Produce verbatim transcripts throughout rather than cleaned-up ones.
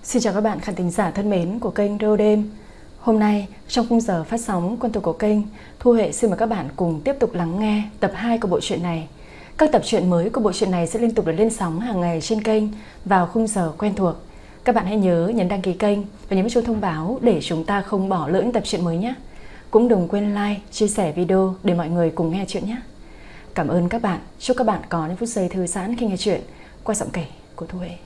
Xin chào các bạn khán thính giả thân mến của kênh Rô Đêm. Hôm nay trong khung giờ phát sóng quen thuộc của kênh, Thu Huệ xin mời các bạn cùng tiếp tục lắng nghe tập hai của bộ truyện này. Các tập truyện mới của bộ truyện này sẽ liên tục được lên sóng hàng ngày trên kênh vào khung giờ quen thuộc. Các bạn hãy nhớ nhấn đăng ký kênh và nhấn chuông thông báo để chúng ta không bỏ lỡ những tập truyện mới nhé. Cũng đừng quên like, chia sẻ video để mọi người cùng nghe chuyện nhé. Cảm ơn các bạn. Chúc các bạn có những phút giây thư giãn khi nghe chuyện qua giọng kể của Thu Huệ.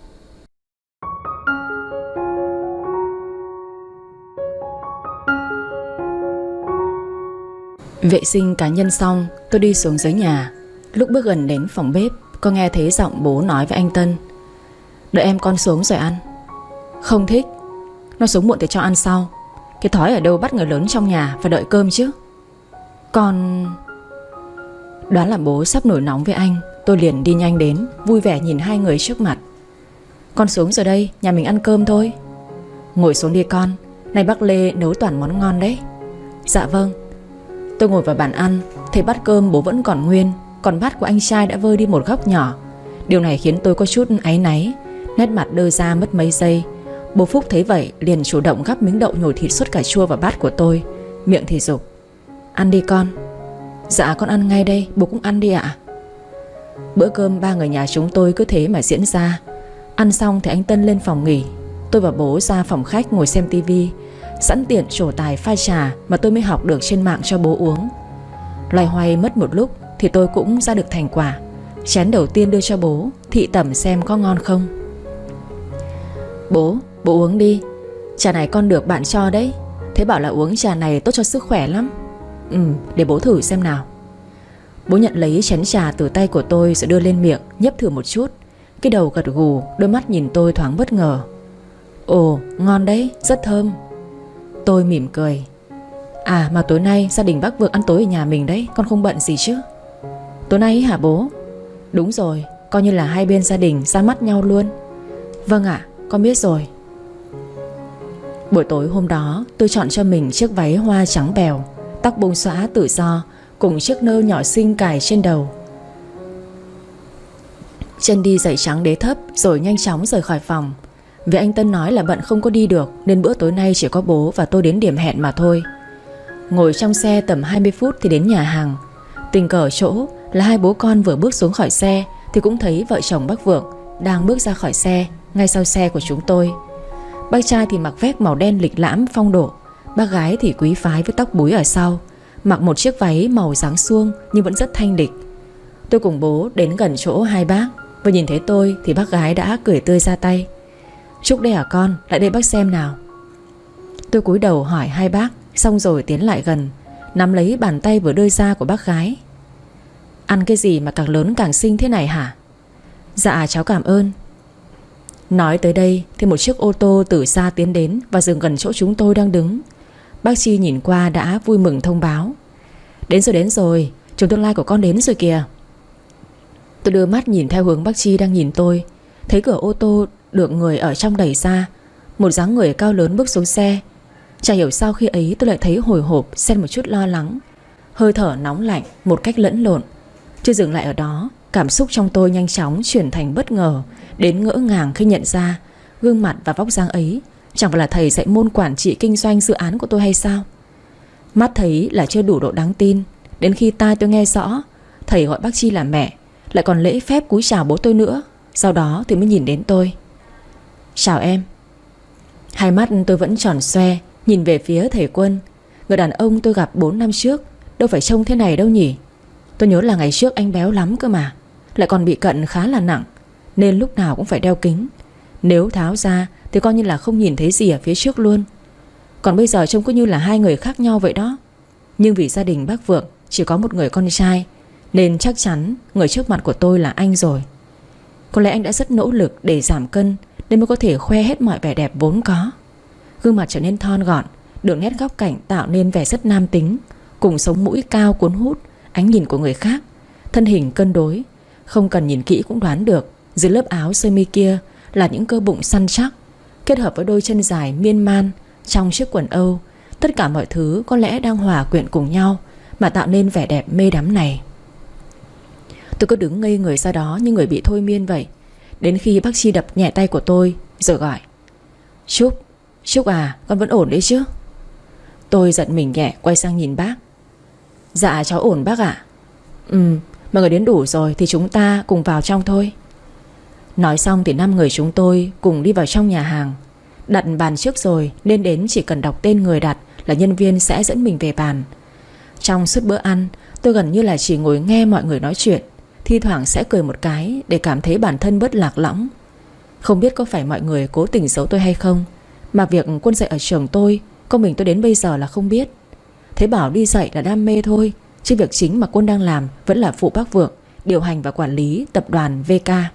Vệ sinh cá nhân xong, tôi đi xuống dưới nhà. Lúc bước gần đến phòng bếp, có nghe thấy giọng bố nói với anh Tân: "Đợi em con xuống rồi ăn." Không thích. Nó xuống muộn thì cho ăn sau. Cái thói ở đâu bắt người lớn trong nhà phải đợi cơm chứ. Con... Đoán là bố sắp nổi nóng với anh, tôi liền đi nhanh đến, vui vẻ nhìn hai người trước mặt. "Con xuống rồi đây, nhà mình ăn cơm thôi." "Ngồi xuống đi con, nay bác Lê nấu toàn món ngon đấy." "Dạ vâng." Tôi ngồi vào bàn ăn, thấy bát cơm bố vẫn còn nguyên, còn bát của anh trai đã vơi đi một góc nhỏ. Điều này khiến tôi có chút áy náy, nét mặt đơ ra mất mấy giây. Bố Phúc thấy vậy liền chủ động gắp miếng đậu nhồi thịt sốt cà chua vào bát của tôi, miệng thì giục: "Ăn đi con." "Dạ con ăn ngay đây, bố cũng ăn đi ạ." Bữa cơm ba người nhà chúng tôi cứ thế mà diễn ra. Ăn xong thì anh Tân lên phòng nghỉ, tôi và bố ra phòng khách ngồi xem tivi, sẵn tiện trổ tài pha trà mà tôi mới học được trên mạng cho bố uống. Loay hoay mất một lúc thì tôi cũng ra được thành quả. Chén đầu tiên đưa cho bố, thị tẩm xem có ngon không. "Bố, bố uống đi. Trà này con được bạn cho đấy. Thế bảo là uống trà này tốt cho sức khỏe lắm." "Ừ, để bố thử xem nào." Bố nhận lấy chén trà từ tay của tôi rồi đưa lên miệng, nhấp thử một chút. Cái đầu gật gù, đôi mắt nhìn tôi thoáng bất ngờ. "Ồ, ngon đấy, rất thơm." Tôi mỉm cười. "À mà tối nay gia đình bác Vượng ăn tối ở nhà mình đấy, con không bận gì chứ?" "Tối nay hả bố?" "Đúng rồi, coi như là hai bên gia đình ra mắt nhau luôn." "Vâng ạ, con biết rồi." Buổi tối hôm đó tôi chọn cho mình chiếc váy hoa trắng bèo, tóc bông xõa tự do, cùng chiếc nơ nhỏ xinh cài trên đầu. Chân đi giày trắng đế thấp rồi nhanh chóng rời khỏi phòng. Vì anh Tân nói là bận không có đi được nên bữa tối nay chỉ có bố và tôi đến điểm hẹn mà thôi. Ngồi trong xe tầm hai mươi phút thì đến nhà hàng. Tình cờ chỗ là hai bố con vừa bước xuống khỏi xe thì cũng thấy vợ chồng bác Vượng đang bước ra khỏi xe ngay sau xe của chúng tôi. Bác trai thì mặc vest màu đen lịch lãm phong độ, bác gái thì quý phái với tóc búi ở sau, mặc một chiếc váy màu dáng suông nhưng vẫn rất thanh lịch. Tôi cùng bố đến gần chỗ hai bác. Vừa nhìn thấy tôi thì bác gái đã cười tươi ra tay: "Trúc đây hả con, lại đây bác xem nào." Tôi cúi đầu hỏi hai bác, xong rồi tiến lại gần, nắm lấy bàn tay vừa đưa ra của bác gái. "Ăn cái gì mà càng lớn càng xinh thế này hả?" "Dạ cháu cảm ơn." Nói tới đây thì một chiếc ô tô từ xa tiến đến và dừng gần chỗ chúng tôi đang đứng. Bác Chi nhìn qua đã vui mừng thông báo: "Đến rồi đến rồi, chồng tương lai của con đến rồi kìa." Tôi đưa mắt nhìn theo hướng bác Chi đang nhìn tôi, thấy cửa ô tô được người ở trong đẩy ra. Một dáng người cao lớn bước xuống xe. Chả hiểu sao khi ấy tôi lại thấy hồi hộp xen một chút lo lắng, hơi thở nóng lạnh một cách lẫn lộn. Chưa dừng lại ở đó, cảm xúc trong tôi nhanh chóng chuyển thành bất ngờ đến ngỡ ngàng khi nhận ra gương mặt và vóc dáng ấy chẳng phải là thầy dạy môn quản trị kinh doanh dự án của tôi hay sao? Mắt thấy là chưa đủ độ đáng tin, đến khi tai tôi nghe rõ thầy gọi bác Chi là mẹ, lại còn lễ phép cúi chào bố tôi nữa. Sau đó thì mới nhìn đến tôi: "Chào em." Hai mắt tôi vẫn tròn xoe nhìn về phía thầy Quân. Người đàn ông tôi gặp bốn năm trước đâu phải trông thế này đâu nhỉ. Tôi nhớ là ngày trước anh béo lắm cơ mà, lại còn bị cận khá là nặng, nên lúc nào cũng phải đeo kính. Nếu tháo ra thì coi như là không nhìn thấy gì ở phía trước luôn. Còn bây giờ trông cứ như là hai người khác nhau vậy đó. Nhưng vì gia đình bác Vượng chỉ có một người con trai nên chắc chắn người trước mặt của tôi là anh rồi. Có lẽ anh đã rất nỗ lực để giảm cân nên mới có thể khoe hết mọi vẻ đẹp vốn có. Gương mặt trở nên thon gọn, đường nét góc cạnh tạo nên vẻ rất nam tính, cùng sống mũi cao cuốn hút ánh nhìn của người khác. Thân hình cân đối, không cần nhìn kỹ cũng đoán được dưới lớp áo sơ mi kia là những cơ bụng săn chắc, kết hợp với đôi chân dài miên man trong chiếc quần Âu. Tất cả mọi thứ có lẽ đang hòa quyện cùng nhau mà tạo nên vẻ đẹp mê đắm này. Tôi cứ đứng ngây người ra đó như người bị thôi miên vậy, đến khi bác Chi đập nhẹ tay của tôi rồi gọi: Trúc, Trúc à, con vẫn ổn đấy chứ? Tôi giận mình nhẹ quay sang nhìn bác. Dạ cháu ổn bác ạ. Ừ, mọi người đến đủ rồi thì chúng ta cùng vào trong thôi. Nói xong thì năm người chúng tôi cùng đi vào trong nhà hàng. Đặt bàn trước rồi nên đến chỉ cần đọc tên người đặt là nhân viên sẽ dẫn mình về bàn. Trong suốt bữa ăn, tôi gần như là chỉ ngồi nghe mọi người nói chuyện, thi thoảng sẽ cười một cái để cảm thấy bản thân bớt lạc lõng. Không biết có phải mọi người cố tình giấu tôi hay không, mà việc Quân dạy ở trường tôi, con mình tôi đến bây giờ là không biết. Thế bảo đi dạy là đam mê thôi, chứ việc chính mà Quân đang làm vẫn là phụ bác Vượng, điều hành và quản lý tập đoàn vê ca.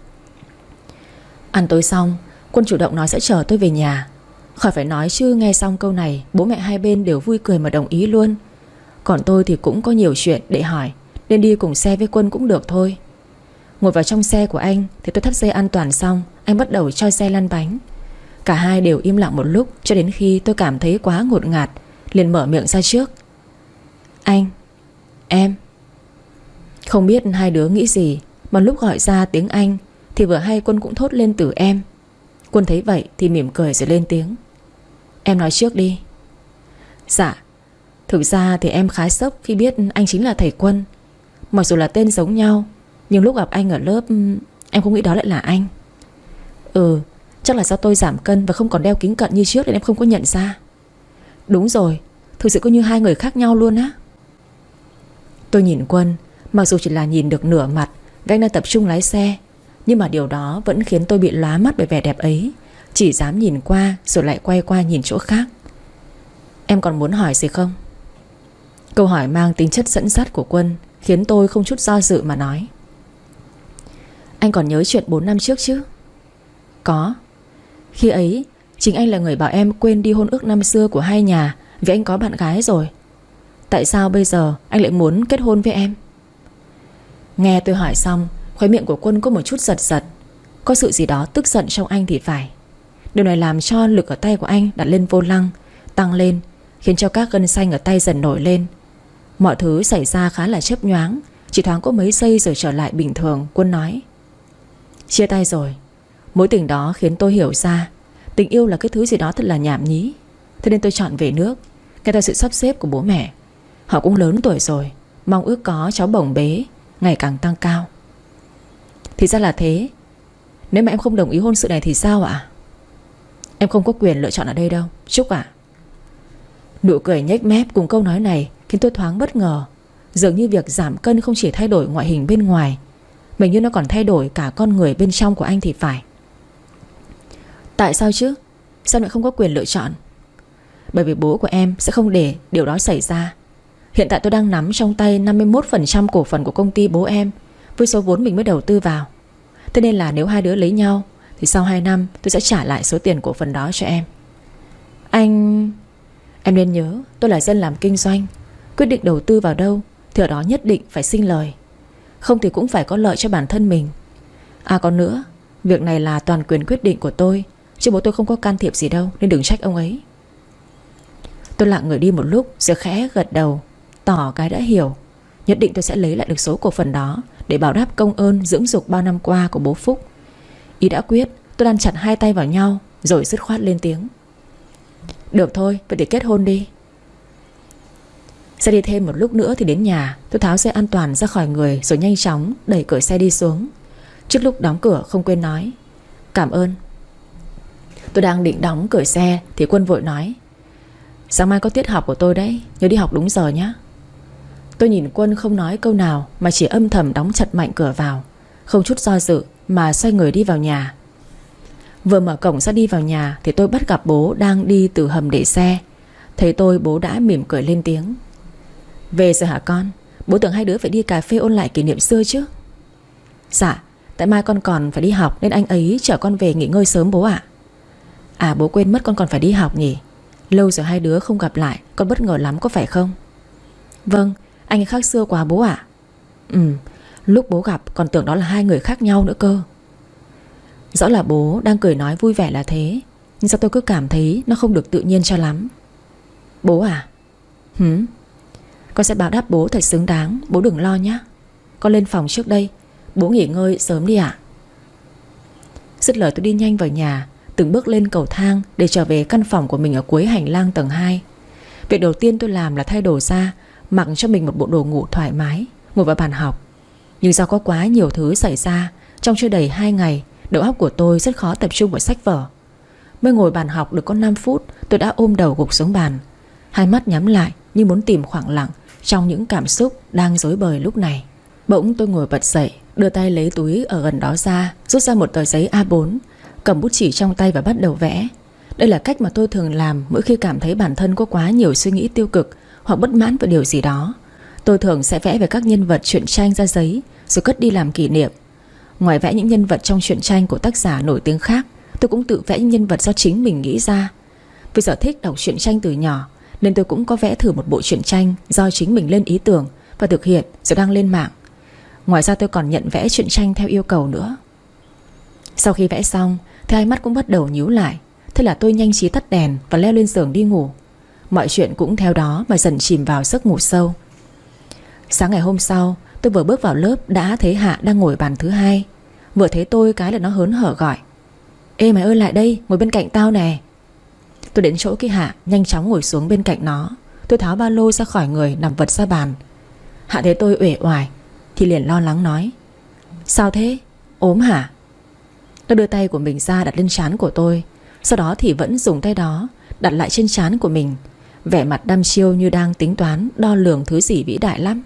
Ăn tối xong, Quân chủ động nói sẽ chở tôi về nhà. Khỏi phải nói chứ, nghe xong câu này bố mẹ hai bên đều vui cười mà đồng ý luôn. Còn tôi thì cũng có nhiều chuyện để hỏi, nên đi cùng xe với Quân cũng được thôi. Ngồi vào trong xe của anh thì tôi thắt dây an toàn xong, anh bắt đầu cho xe lăn bánh. Cả hai đều im lặng một lúc, cho đến khi tôi cảm thấy quá ngột ngạt, liền mở miệng ra trước. Anh, em. Không biết hai đứa nghĩ gì, mà lúc gọi ra tiếng anh thì vừa hay Quân cũng thốt lên từ em. Quân thấy vậy thì mỉm cười rồi lên tiếng. Em nói trước đi. Dạ, thực ra thì em khá sốc khi biết anh chính là thầy Quân. Mặc dù là tên giống nhau, nhưng lúc gặp anh ở lớp, em không nghĩ đó lại là anh. Ừ, chắc là do tôi giảm cân và không còn đeo kính cận như trước nên em không có nhận ra. Đúng rồi, thực sự có như hai người khác nhau luôn á. Tôi nhìn Quân, mặc dù chỉ là nhìn được nửa mặt vì anh đang tập trung lái xe, nhưng mà điều đó vẫn khiến tôi bị lóa mắt bởi vẻ đẹp ấy. Chỉ dám nhìn qua rồi lại quay qua nhìn chỗ khác. Em còn muốn hỏi gì không? Câu hỏi mang tính chất dẫn dắt của Quân khiến tôi không chút do dự mà nói. Anh còn nhớ chuyện bốn năm trước chứ? Có. Khi ấy chính anh là người bảo em quên đi hôn ước năm xưa của hai nhà vì anh có bạn gái rồi. Tại sao bây giờ anh lại muốn kết hôn với em? Nghe tôi hỏi xong, khóe miệng của Quân có một chút giật giật. Có sự gì đó tức giận trong anh thì phải. Điều này làm cho lực ở tay của anh đặt lên vô lăng tăng lên, khiến cho các gân xanh ở tay dần nổi lên. Mọi thứ xảy ra khá là chớp nhoáng, chỉ thoáng có mấy giây rồi trở lại bình thường. Quân nói. Chia tay rồi. Mối tình đó khiến tôi hiểu ra tình yêu là cái thứ gì đó thật là nhảm nhí. Thế nên tôi chọn về nước, nghe theo sự sắp xếp của bố mẹ. Họ cũng lớn tuổi rồi, mong ước có cháu bồng bế ngày càng tăng cao. Thì ra là thế. Nếu mà em không đồng ý hôn sự này thì sao ạ? Em không có quyền lựa chọn ở đây đâu, Trúc ạ. Nụ cười nhếch mép cùng câu nói này khiến tôi thoáng bất ngờ. Dường như việc giảm cân không chỉ thay đổi ngoại hình bên ngoài, mình như nó còn thay đổi cả con người bên trong của anh thì phải. Tại sao chứ? Sao lại không có quyền lựa chọn? Bởi vì bố của em sẽ không để điều đó xảy ra. Hiện tại tôi đang nắm trong tay năm mươi mốt phần trăm cổ phần của công ty bố em, với số vốn mình mới đầu tư vào. Thế nên là nếu hai đứa lấy nhau thì sau hai năm tôi sẽ trả lại số tiền cổ phần đó cho em. Anh... Em nên nhớ tôi là dân làm kinh doanh, quyết định đầu tư vào đâu thì ở đó nhất định phải sinh lời, không thì cũng phải có lợi cho bản thân mình. À còn nữa, việc này là toàn quyền quyết định của tôi, chứ bố tôi không có can thiệp gì đâu, nên đừng trách ông ấy. Tôi lặng người đi một lúc rồi khẽ gật đầu, tỏ cái đã hiểu. Nhất định tôi sẽ lấy lại được số cổ phần đó để báo đáp công ơn dưỡng dục bao năm qua của bố Phúc. Ý đã quyết, tôi đan chặt hai tay vào nhau rồi dứt khoát lên tiếng. Được thôi, vậy thì kết hôn đi. Xe đi thêm một lúc nữa thì đến nhà. Tôi tháo dây an toàn ra khỏi người rồi nhanh chóng đẩy cửa xe đi xuống. Trước lúc đóng cửa không quên nói cảm ơn. Tôi đang định đóng cửa xe thì Quân vội nói. Sáng mai có tiết học của tôi đấy, nhớ đi học đúng giờ nhé. Tôi nhìn Quân không nói câu nào mà chỉ âm thầm đóng chặt mạnh cửa vào, không chút do dự mà xoay người đi vào nhà. Vừa mở cổng ra đi vào nhà thì tôi bắt gặp bố đang đi từ hầm để xe. Thấy tôi bố đã mỉm cười lên tiếng. Về rồi hả con? Bố tưởng hai đứa phải đi cà phê ôn lại kỷ niệm xưa chứ. Dạ, tại mai con còn phải đi học nên anh ấy chở con về nghỉ ngơi sớm bố ạ. À bố quên mất con còn phải đi học nhỉ. Lâu rồi hai đứa không gặp lại, con bất ngờ lắm có phải không? Vâng, anh ấy khác xưa quá bố ạ. Ừ, lúc bố gặp còn tưởng đó là hai người khác nhau nữa cơ. Rõ là bố đang cười nói vui vẻ là thế, nhưng sao tôi cứ cảm thấy nó không được tự nhiên cho lắm. Bố à? Hử? Con sẽ báo đáp bố thật xứng đáng, bố đừng lo nhé. Con lên phòng trước đây, bố nghỉ ngơi sớm đi ạ. Dứt lời tôi đi nhanh vào nhà. từng bước lên cầu thang để trở về căn phòng của mình ở cuối hành lang tầng hai. Việc đầu tiên tôi làm là thay đồ ra, mặc cho mình một bộ đồ ngủ thoải mái, ngồi vào bàn học. Nhưng do có quá nhiều thứ xảy ra, trong chưa đầy hai ngày, đầu óc của tôi rất khó tập trung vào sách vở. Mới ngồi bàn học được có năm phút, tôi đã ôm đầu gục xuống bàn, hai mắt nhắm lại như muốn tìm khoảng lặng trong những cảm xúc đang rối bời lúc này. Bỗng tôi ngồi bật dậy, đưa tay lấy túi ở gần đó ra, rút ra một tờ giấy a bốn, cầm bút chỉ trong tay và bắt đầu vẽ. Đây là cách mà tôi thường làm mỗi khi cảm thấy bản thân có quá nhiều suy nghĩ tiêu cực hoặc bất mãn về điều gì đó. Tôi thường sẽ vẽ về các nhân vật truyện tranh ra giấy rồi cất đi làm kỷ niệm. Ngoài vẽ những nhân vật trong truyện tranh của tác giả nổi tiếng khác, tôi cũng tự vẽ những nhân vật do chính mình nghĩ ra. Vì sở thích đọc truyện tranh từ nhỏ nên tôi cũng có vẽ thử một bộ truyện tranh do chính mình lên ý tưởng và thực hiện rồi đăng lên mạng. Ngoài ra tôi còn nhận vẽ truyện tranh theo yêu cầu nữa. Sau khi vẽ xong thì hai mắt cũng bắt đầu nhíu lại. Thế là tôi nhanh trí tắt đèn và leo lên giường đi ngủ. Mọi chuyện cũng theo đó mà dần chìm vào giấc ngủ sâu. Sáng ngày hôm sau, tôi vừa bước vào lớp đã thấy Hạ đang ngồi bàn thứ hai. Vừa thấy tôi cái là nó hớn hở gọi: "Ê mày ơi, lại đây, ngồi bên cạnh tao nè." Tôi đến chỗ cái Hạ, nhanh chóng ngồi xuống bên cạnh nó. Tôi tháo ba lô ra khỏi người, nằm vật ra bàn. Hạ thấy tôi uể oải thì liền lo lắng nói: "Sao thế? Ốm hả?" Nó đưa tay của mình ra đặt lên trán của tôi, sau đó thì vẫn dùng tay đó đặt lại trên trán của mình, vẻ mặt đăm chiêu như đang tính toán đo lường thứ gì vĩ đại lắm.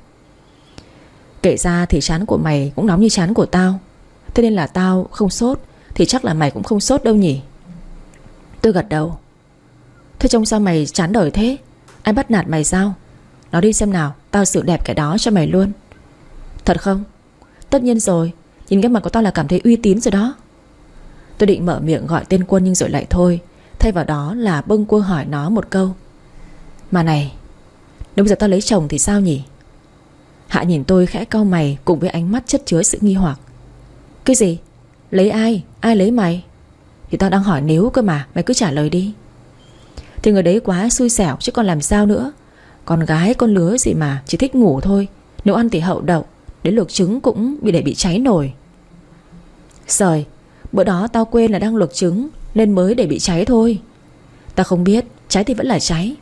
"Kể ra thì trán của mày cũng nóng như trán của tao, thế nên là tao không sốt thì chắc là mày cũng không sốt đâu nhỉ?" Tôi gật đầu. "Thế trông sao mày chán đời thế? Ai bắt nạt mày sao? Nói đi xem nào, tao xử đẹp cái đó cho mày luôn." "Thật không?" "Tất nhiên rồi, nhìn cái mặt của tao là cảm thấy uy tín rồi đó." Tôi định mở miệng gọi tên Quân nhưng rồi lại thôi, thay vào đó là bâng quơ hỏi nó một câu: "Mà này, nếu bây giờ tao lấy chồng thì sao nhỉ?" Hạ nhìn tôi khẽ cau mày cùng với ánh mắt chất chứa sự nghi hoặc. "Cái gì? Lấy ai? Ai lấy mày?" "Thì tao đang hỏi nếu cơ mà, mày cứ trả lời đi." "Thì người đấy quá xui xẻo chứ còn làm sao nữa. Con gái con lứa gì mà chỉ thích ngủ thôi, nấu ăn thì hậu đậu, đến luộc trứng cũng bị để bị cháy nồi." "Sời, bữa đó tao quên là đang luộc trứng nên mới để bị cháy thôi." "Tao không biết, cháy thì vẫn là cháy."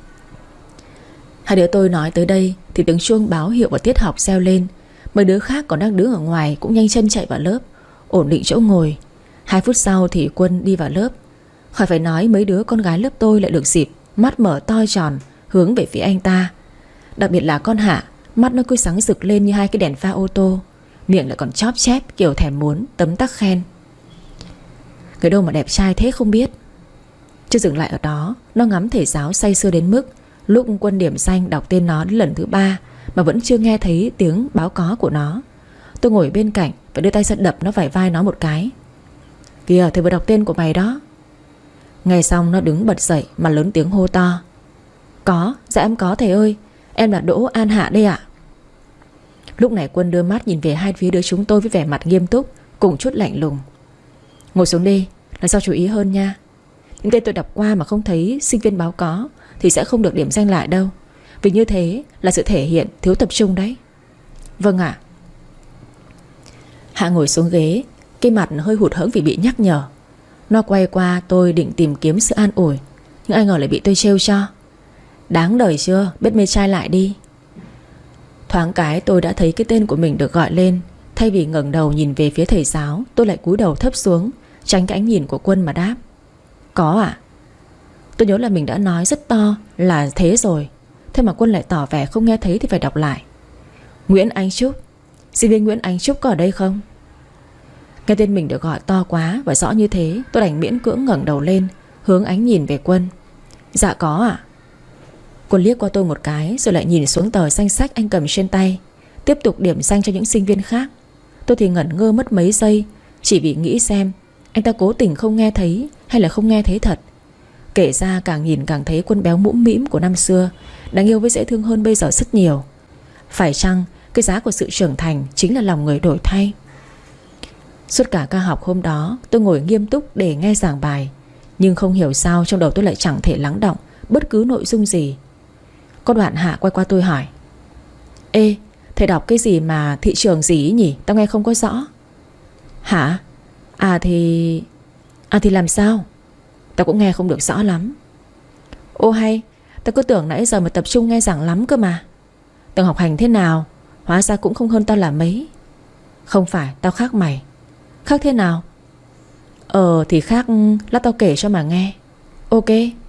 Hai đứa tôi nói tới đây thì tiếng chuông báo hiệu vào tiết học reo lên. Mấy đứa khác còn đang đứng ở ngoài cũng nhanh chân chạy vào lớp, ổn định chỗ ngồi. Hai phút sau thì Quân đi vào lớp. Khỏi phải nói, mấy đứa con gái lớp tôi lại được dịp mắt mở to tròn hướng về phía anh ta. Đặc biệt là con Hạ, mắt nó cứ sáng rực lên như hai cái đèn pha ô tô, miệng lại còn chóp chép kiểu thèm muốn tấm tắc khen: "Người đâu mà đẹp trai thế không biết." Chưa dừng lại ở đó, nó ngắm thầy giáo say sưa đến mức lúc Quân điểm danh đọc tên nó đến lần thứ ba mà vẫn chưa nghe thấy tiếng báo có của nó. Tôi ngồi bên cạnh và đưa tay ra đập nó vài vai nó một cái: "Kìa, thầy vừa đọc tên của mày đó." Nghe xong nó đứng bật dậy mà lớn tiếng hô to: "Có, dạ em có thầy ơi, em là Đỗ An Hạ đây ạ." Lúc này Quân đưa mắt nhìn về hai phía đứa chúng tôi với vẻ mặt nghiêm túc cùng chút lạnh lùng: "Ngồi xuống đi, lần sau chú ý hơn nha. Những tên tôi đọc qua mà không thấy sinh viên báo có thì sẽ không được điểm danh lại đâu, vì như thế là sự thể hiện thiếu tập trung đấy." "Vâng ạ." Hạ ngồi xuống ghế, cái mặt hơi hụt hẫng vì bị nhắc nhở. Nó quay qua tôi định tìm kiếm sự an ủi, nhưng ai ngờ lại bị tôi trêu cho: "Đáng đời chưa, biết mê trai lại đi." Thoáng cái tôi đã thấy cái tên của mình được gọi lên. Thay vì ngẩng đầu nhìn về phía thầy giáo, tôi lại cúi đầu thấp xuống, tránh cái ánh nhìn của Quân mà đáp: "Có ạ." Tôi nhớ là mình đã nói rất to là thế rồi, thế mà Quân lại tỏ vẻ không nghe thấy thì phải đọc lại: "Nguyễn Anh Trúc, sinh viên Nguyễn Anh Trúc có ở đây không?" Nghe tên mình được gọi to quá và rõ như thế, tôi đành miễn cưỡng ngẩng đầu lên, hướng ánh nhìn về Quân: "Dạ có ạ." Quân liếc qua tôi một cái rồi lại nhìn xuống tờ danh sách anh cầm trên tay, tiếp tục điểm danh cho những sinh viên khác. Tôi thì ngẩn ngơ mất mấy giây, chỉ vì nghĩ xem anh ta cố tình không nghe thấy hay là không nghe thấy thật. Kể ra càng nhìn càng thấy Quân béo mũm mĩm của năm xưa, đáng yêu với dễ thương hơn bây giờ rất nhiều. Phải chăng cái giá của sự trưởng thành chính là lòng người đổi thay? Suốt cả ca học hôm đó tôi ngồi nghiêm túc để nghe giảng bài, nhưng không hiểu sao trong đầu tôi lại chẳng thể lắng đọng bất cứ nội dung gì. Có đoạn Hạ quay qua tôi hỏi: "Ê, thầy đọc cái gì mà thị trường gì ý nhỉ? Tao nghe không có rõ." "Hả? À thì..." À thì làm sao? Tao cũng nghe không được rõ lắm. Ô hay, tao cứ tưởng nãy giờ mà tập trung nghe giảng lắm cơ mà. Tao học hành thế nào, hóa ra cũng không hơn tao là mấy. Không phải, tao khác mày. Khác thế nào? Ờ thì khác, lát tao kể cho mà nghe. Ok.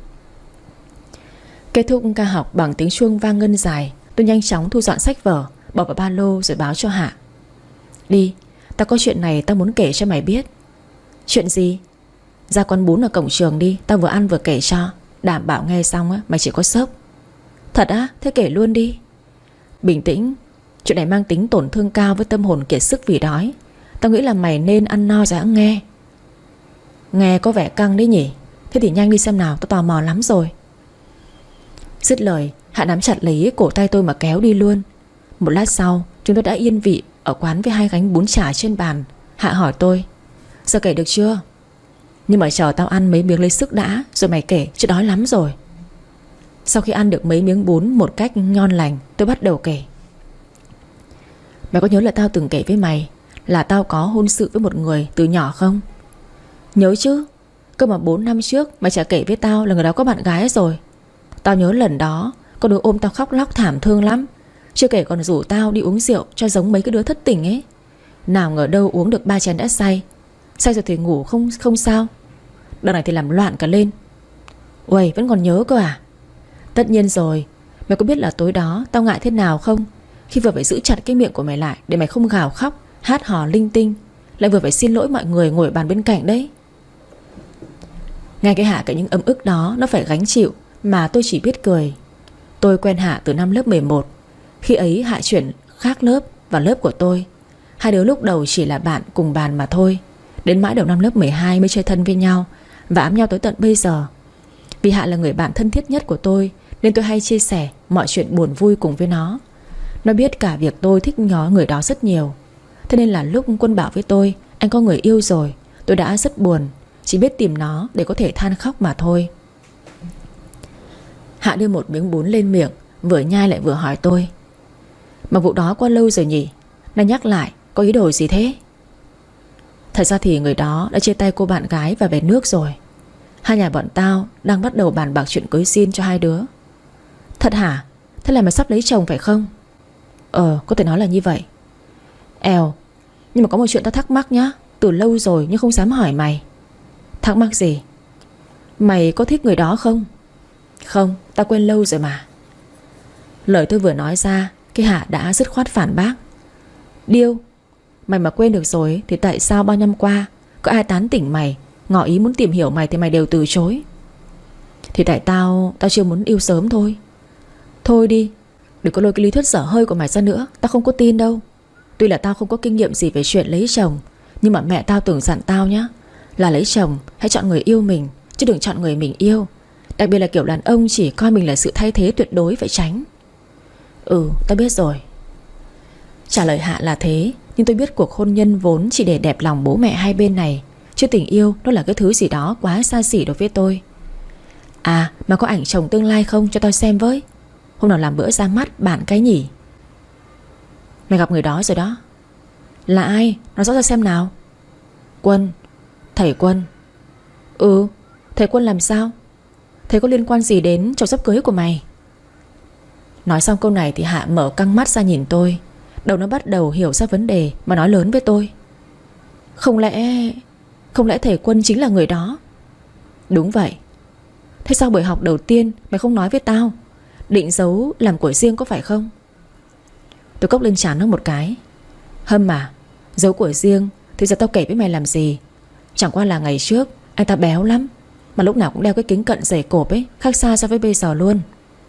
Kết thúc ca học bằng tiếng chuông vang ngân dài, tôi nhanh chóng thu dọn sách vở, bỏ vào ba lô rồi báo cho Hạ. Đi, tao có chuyện này tao muốn kể cho mày biết. Chuyện gì? Ra quán bún ở cổng trường đi, tao vừa ăn vừa kể cho. Đảm bảo nghe xong á, mày chỉ có sốc. Thật á? Thế kể luôn đi. Bình tĩnh, chuyện này mang tính tổn thương cao với tâm hồn kiệt sức vì đói. Tao nghĩ là mày nên ăn no rồi hẵng nghe. Nghe có vẻ căng đấy nhỉ? Thế thì nhanh đi xem nào, tao tò mò lắm rồi. Dứt lời, Hạ nắm chặt lấy cổ tay tôi mà kéo đi luôn. Một lát sau, chúng tôi đã yên vị ở quán với hai gánh bún chả trên bàn. Hạ hỏi tôi, giờ kể được chưa? Nhưng mà chờ tao ăn mấy miếng lấy sức đã, rồi mày kể, chứ đói lắm rồi. Sau khi ăn được mấy miếng bún một cách ngon lành, tôi bắt đầu kể. Mày có nhớ là tao từng kể với mày là tao có hôn sự với một người từ nhỏ không? Nhớ chứ. Cơ mà bốn năm trước mày chả kể với tao là người đó có bạn gái rồi. Tao nhớ lần đó con đứa ôm tao khóc lóc thảm thương lắm. Chưa kể còn rủ tao đi uống rượu cho giống mấy cái đứa thất tình ấy. Nào ngờ đâu uống được ba chén đã say. Say rồi thì ngủ không không sao. Đợt này thì làm loạn cả lên. Uầy, vẫn còn nhớ cơ à? Tất nhiên rồi. Mày có biết là tối đó tao ngại thế nào không? Khi vừa phải giữ chặt cái miệng của mày lại để mày không gào khóc, hát hò linh tinh, lại vừa phải xin lỗi mọi người ngồi bàn bên cạnh đấy. Nghe cái Hạ cái những ấm ức đó nó phải gánh chịu, mà tôi chỉ biết cười. Tôi quen Hạ từ năm lớp mười một. Khi ấy Hạ chuyển khác lớp vào lớp của tôi. Hai đứa lúc đầu chỉ là bạn cùng bàn mà thôi. Đến mãi đầu năm lớp mười hai mới chơi thân với nhau và ẵm nhau tới tận bây giờ. Vì Hạ là người bạn thân thiết nhất của tôi, nên tôi hay chia sẻ mọi chuyện buồn vui cùng với nó. Nó biết cả việc tôi thích nhỏ người đó rất nhiều. Thế nên là lúc Quân bảo với tôi anh có người yêu rồi, tôi đã rất buồn, chỉ biết tìm nó để có thể than khóc mà thôi. Hạ đưa một miếng bún lên miệng, vừa nhai lại vừa hỏi tôi, mà vụ đó qua lâu rồi nhỉ? Nay nhắc lại có ý đồ gì thế? Thật ra thì người đó đã chia tay cô bạn gái và về nước rồi. Hai nhà bọn tao đang bắt đầu bàn bạc chuyện cưới xin cho hai đứa. Thật hả? Thế là mày sắp lấy chồng phải không? Ờ, có thể nói là như vậy. Èo, nhưng mà có một chuyện tao thắc mắc nhá. Từ lâu rồi nhưng không dám hỏi mày. Thắc mắc gì? Mày có thích người đó không? Không, tao quên lâu rồi mà. Lời tôi vừa nói ra, cái Hạ đã dứt khoát phản bác. Điêu, mày mà quên được rồi thì tại sao bao năm qua có ai tán tỉnh mày, ngỏ ý muốn tìm hiểu mày thì mày đều từ chối? Thì tại tao, tao chưa muốn yêu sớm thôi. Thôi đi, đừng có lôi cái lý thuyết dở hơi của mày ra nữa. Tao không có tin đâu. Tuy là tao không có kinh nghiệm gì về chuyện lấy chồng, nhưng mà mẹ tao từng dặn tao nhá, là lấy chồng hãy chọn người yêu mình, chứ đừng chọn người mình yêu. Đặc biệt là kiểu đàn ông chỉ coi mình là sự thay thế tuyệt đối phải tránh. Ừ, tao biết rồi. Trả lời Hạ là thế, nhưng tôi biết cuộc hôn nhân vốn chỉ để đẹp lòng bố mẹ hai bên này, chứ tình yêu nó là cái thứ gì đó quá xa xỉ đối với tôi. À, mà có ảnh chồng tương lai không cho tao xem với. Hôm nào làm bữa ra mắt bạn cái nhỉ? Mày gặp người đó rồi đó. Là ai? Nói rõ ra xem nào. Quân. Thầy Quân. Ừ, thầy Quân làm sao? Thầy có liên quan gì đến chầu sắp cưới của mày? Nói xong câu này thì Hạ mở căng mắt ra nhìn tôi. Đầu nó bắt đầu hiểu ra vấn đề mà nói lớn với tôi. Không lẽ Không lẽ thầy Quân chính là người đó? Đúng vậy. Thế sao buổi học đầu tiên mày không nói với tao? Định giấu làm của riêng có phải không? Tôi cốc lên trán nó một cái. Hâm mà, giấu của riêng thì giờ tao kể với mày làm gì? Chẳng qua là ngày trước anh ta béo lắm, mà lúc nào cũng đeo cái kính cận dày cộp ấy, khác xa so với bây giờ luôn.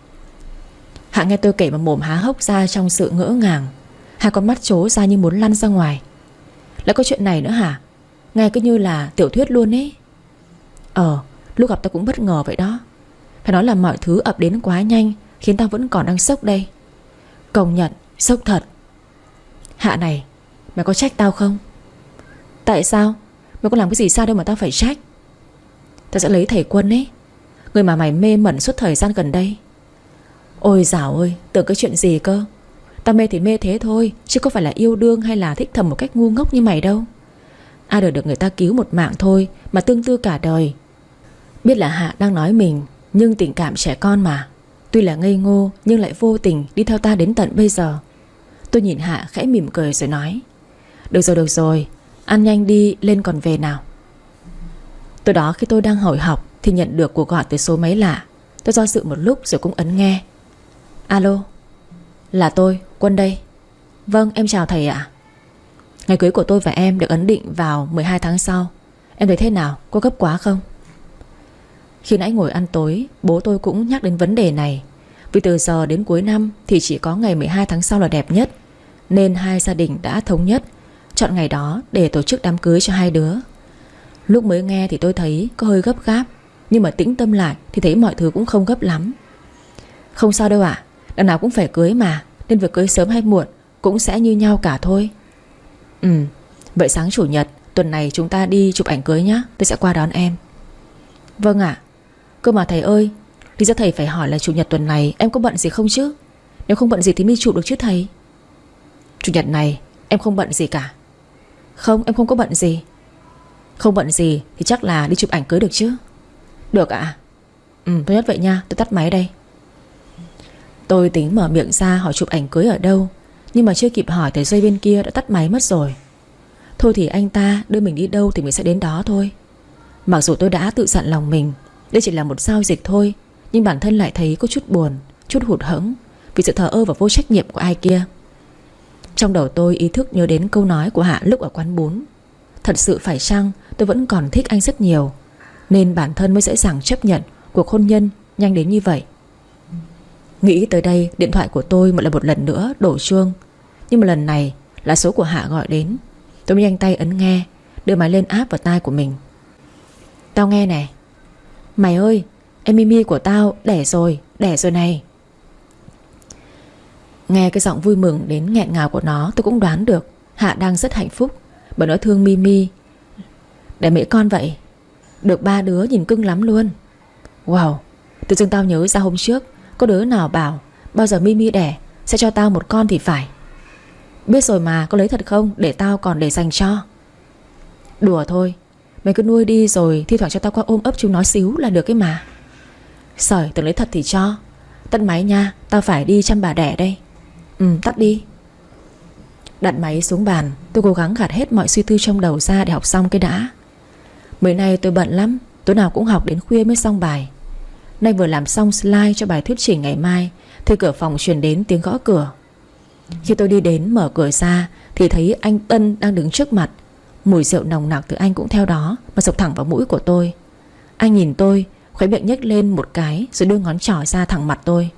Hạ nghe tôi kể mà mồm há hốc ra trong sự ngỡ ngàng, hai con mắt trố ra như muốn lăn ra ngoài. Lại có chuyện này nữa hả? Nghe cứ như là tiểu thuyết luôn ấy. Ờ, lúc gặp tao cũng bất ngờ vậy đó. Phải nói là mọi thứ ập đến quá nhanh, khiến tao vẫn còn đang sốc đây. Công nhận, sốc thật. Hạ này, mày có trách tao không? Tại sao? Mày có làm cái gì sao đâu mà tao phải trách? Tao sẽ lấy thầy Quân ấy, người mà mày mê mẩn suốt thời gian gần đây. Ôi dào ơi, tưởng cái chuyện gì cơ. Tao mê thì mê thế thôi, chứ có phải là yêu đương hay là thích thầm một cách ngu ngốc như mày đâu. Ai đời được người ta cứu một mạng thôi mà tương tư cả đời. Biết là Hạ đang nói mình, nhưng tình cảm trẻ con mà. Tuy là ngây ngô nhưng lại vô tình đi theo ta đến tận bây giờ. Tôi nhìn Hạ khẽ mỉm cười rồi nói: Được rồi được rồi, ăn nhanh đi, lên còn về nào. Tối đó khi tôi đang hỏi học thì nhận được cuộc gọi từ số máy lạ. Tôi do dự một lúc rồi cũng ấn nghe. Alo. Là tôi, Quân đây. Vâng, em chào thầy ạ. Ngày cưới của tôi và em được ấn định vào mười hai tháng sau. Em thấy thế nào, có gấp quá không? Khi nãy ngồi ăn tối, bố tôi cũng nhắc đến vấn đề này. Vì từ giờ đến cuối năm thì chỉ có ngày mười hai tháng sau là đẹp nhất, nên hai gia đình đã thống nhất chọn ngày đó để tổ chức đám cưới cho hai đứa. Lúc mới nghe thì tôi thấy có hơi gấp gáp, nhưng mà tĩnh tâm lại thì thấy mọi thứ cũng không gấp lắm. Không sao đâu ạ, đằng nào cũng phải cưới mà, nên việc cưới sớm hay muộn cũng sẽ như nhau cả thôi. Ừ, vậy sáng chủ nhật tuần này chúng ta đi chụp ảnh cưới nhé, tôi sẽ qua đón em. Vâng ạ. Cơ mà thầy ơi, lý do thầy phải hỏi là chủ nhật tuần này em có bận gì không chứ? Nếu không bận gì thì đi chụp được chứ thầy. Chủ nhật này em không bận gì cả. Không, em không có bận gì. Không bận gì thì chắc là đi chụp ảnh cưới được chứ? Được ạ. Ừ, tốt nhất vậy nha, tôi tắt máy đây. Tôi tính mở miệng ra hỏi chụp ảnh cưới ở đâu, nhưng mà chưa kịp hỏi thì dây bên kia đã tắt máy mất rồi. Thôi thì anh ta đưa mình đi đâu thì mình sẽ đến đó thôi. Mặc dù tôi đã tự dặn lòng mình đây chỉ là một giao dịch thôi, nhưng bản thân lại thấy có chút buồn, chút hụt hẫng vì sự thờ ơ và vô trách nhiệm của ai kia. Trong đầu tôi ý thức nhớ đến câu nói của Hạ lúc ở quán bún. Thật sự phải chăng tôi vẫn còn thích anh rất nhiều, nên bản thân mới dễ dàng chấp nhận cuộc hôn nhân nhanh đến như vậy. Nghĩ tới đây, điện thoại của tôi một lần một lần nữa đổ chuông. Nhưng mà lần này là số của Hạ gọi đến. Tôi mới nhanh tay ấn nghe, đưa máy lên áp vào tai của mình. Tao nghe này. Mày ơi, em Mimi của tao đẻ rồi, đẻ rồi này. Nghe cái giọng vui mừng đến nghẹn ngào của nó, tôi cũng đoán được Hạ đang rất hạnh phúc, bởi nó thương Mimi. Đẻ mấy con vậy? Được ba đứa, nhìn cưng lắm luôn. Wow, tự dưng tao nhớ ra hôm trước có đứa nào bảo bao giờ Mimi đẻ sẽ cho tao một con thì phải. Biết rồi mà, có lấy thật không, để tao còn để dành cho. Đùa thôi, mày cứ nuôi đi rồi thi thoảng cho tao qua ôm ấp chúng nó xíu là được cái mà. Sởi, tưởng lấy thật thì cho. Tắt máy nha, tao phải đi chăm bà đẻ đây. Ừ, tắt đi. Đặt máy xuống bàn, tôi cố gắng gạt hết mọi suy tư trong đầu ra để học xong cái đã. Mới nay tôi bận lắm, tối nào cũng học đến khuya mới xong bài. Nay vừa làm xong slide cho bài thuyết trình ngày mai thì cửa phòng truyền đến tiếng gõ cửa. Khi tôi đi đến mở cửa ra thì thấy anh Tân đang đứng trước mặt. Mùi rượu nồng nặc từ anh cũng theo đó mà sộc thẳng vào mũi của tôi. Anh nhìn tôi, khóe miệng nhếch lên một cái rồi đưa ngón trỏ ra thẳng mặt tôi.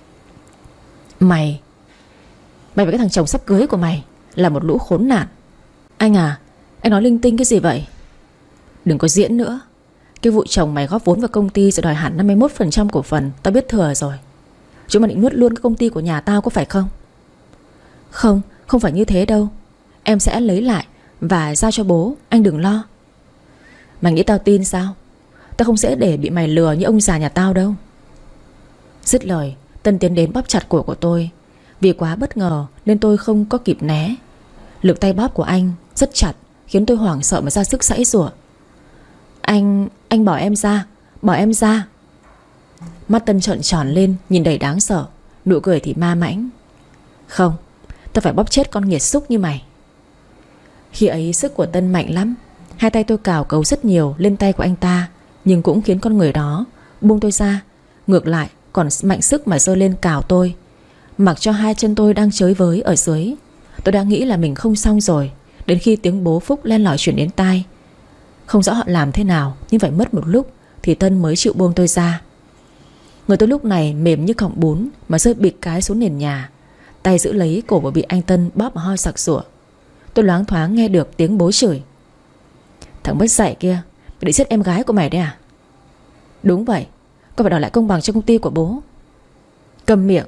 Mày Mày với cái thằng chồng sắp cưới của mày là một lũ khốn nạn. Anh à, anh nói linh tinh cái gì vậy? Đừng có diễn nữa. Cái vụ chồng mày góp vốn vào công ty rồi đòi hẳn năm mươi mốt phần trăm cổ phần, tao biết thừa rồi. Chúng mày định nuốt luôn cái công ty của nhà tao có phải không? Không, không phải như thế đâu. Em sẽ lấy lại và giao cho bố, anh đừng lo. Mày nghĩ tao tin sao? Tao không sẽ để bị mày lừa như ông già nhà tao đâu. Dứt lời, Tân tiến đến bóp chặt cổ của tôi. Vì quá bất ngờ nên tôi không có kịp né. Lực tay bóp của anh rất chặt, khiến tôi hoảng sợ mà ra sức giãy giụa. Anh, anh bỏ em ra, bỏ em ra. Mắt Tân trợn tròn lên, nhìn đầy đáng sợ, nụ cười thì ma mãnh. Không, tao phải bóp chết con nghiệt xúc như mày. Khi ấy sức của Tân mạnh lắm. Hai tay tôi cào cấu rất nhiều lên tay của anh ta, nhưng cũng khiến con người đó buông tôi ra. Ngược lại còn mạnh sức mà giơ lên cào tôi, mặc cho hai chân tôi đang chới với ở dưới. Tôi đã nghĩ là mình không xong rồi, đến khi tiếng bố Phúc len lỏi chuyển đến tai. Không rõ họ làm thế nào, nhưng phải mất một lúc thì Tân mới chịu buông tôi ra. Người tôi lúc này mềm như cọng bún mà rơi bịch cái xuống nền nhà. Tay giữ lấy cổ và bị anh Tân bóp mà ho sặc sụa. Tôi loáng thoáng nghe được tiếng bố chửi. Thằng mất dạy kia, mày định giết em gái của mày đấy à? Đúng vậy, con phải đòi lại công bằng cho công ty của bố. Câm miệng.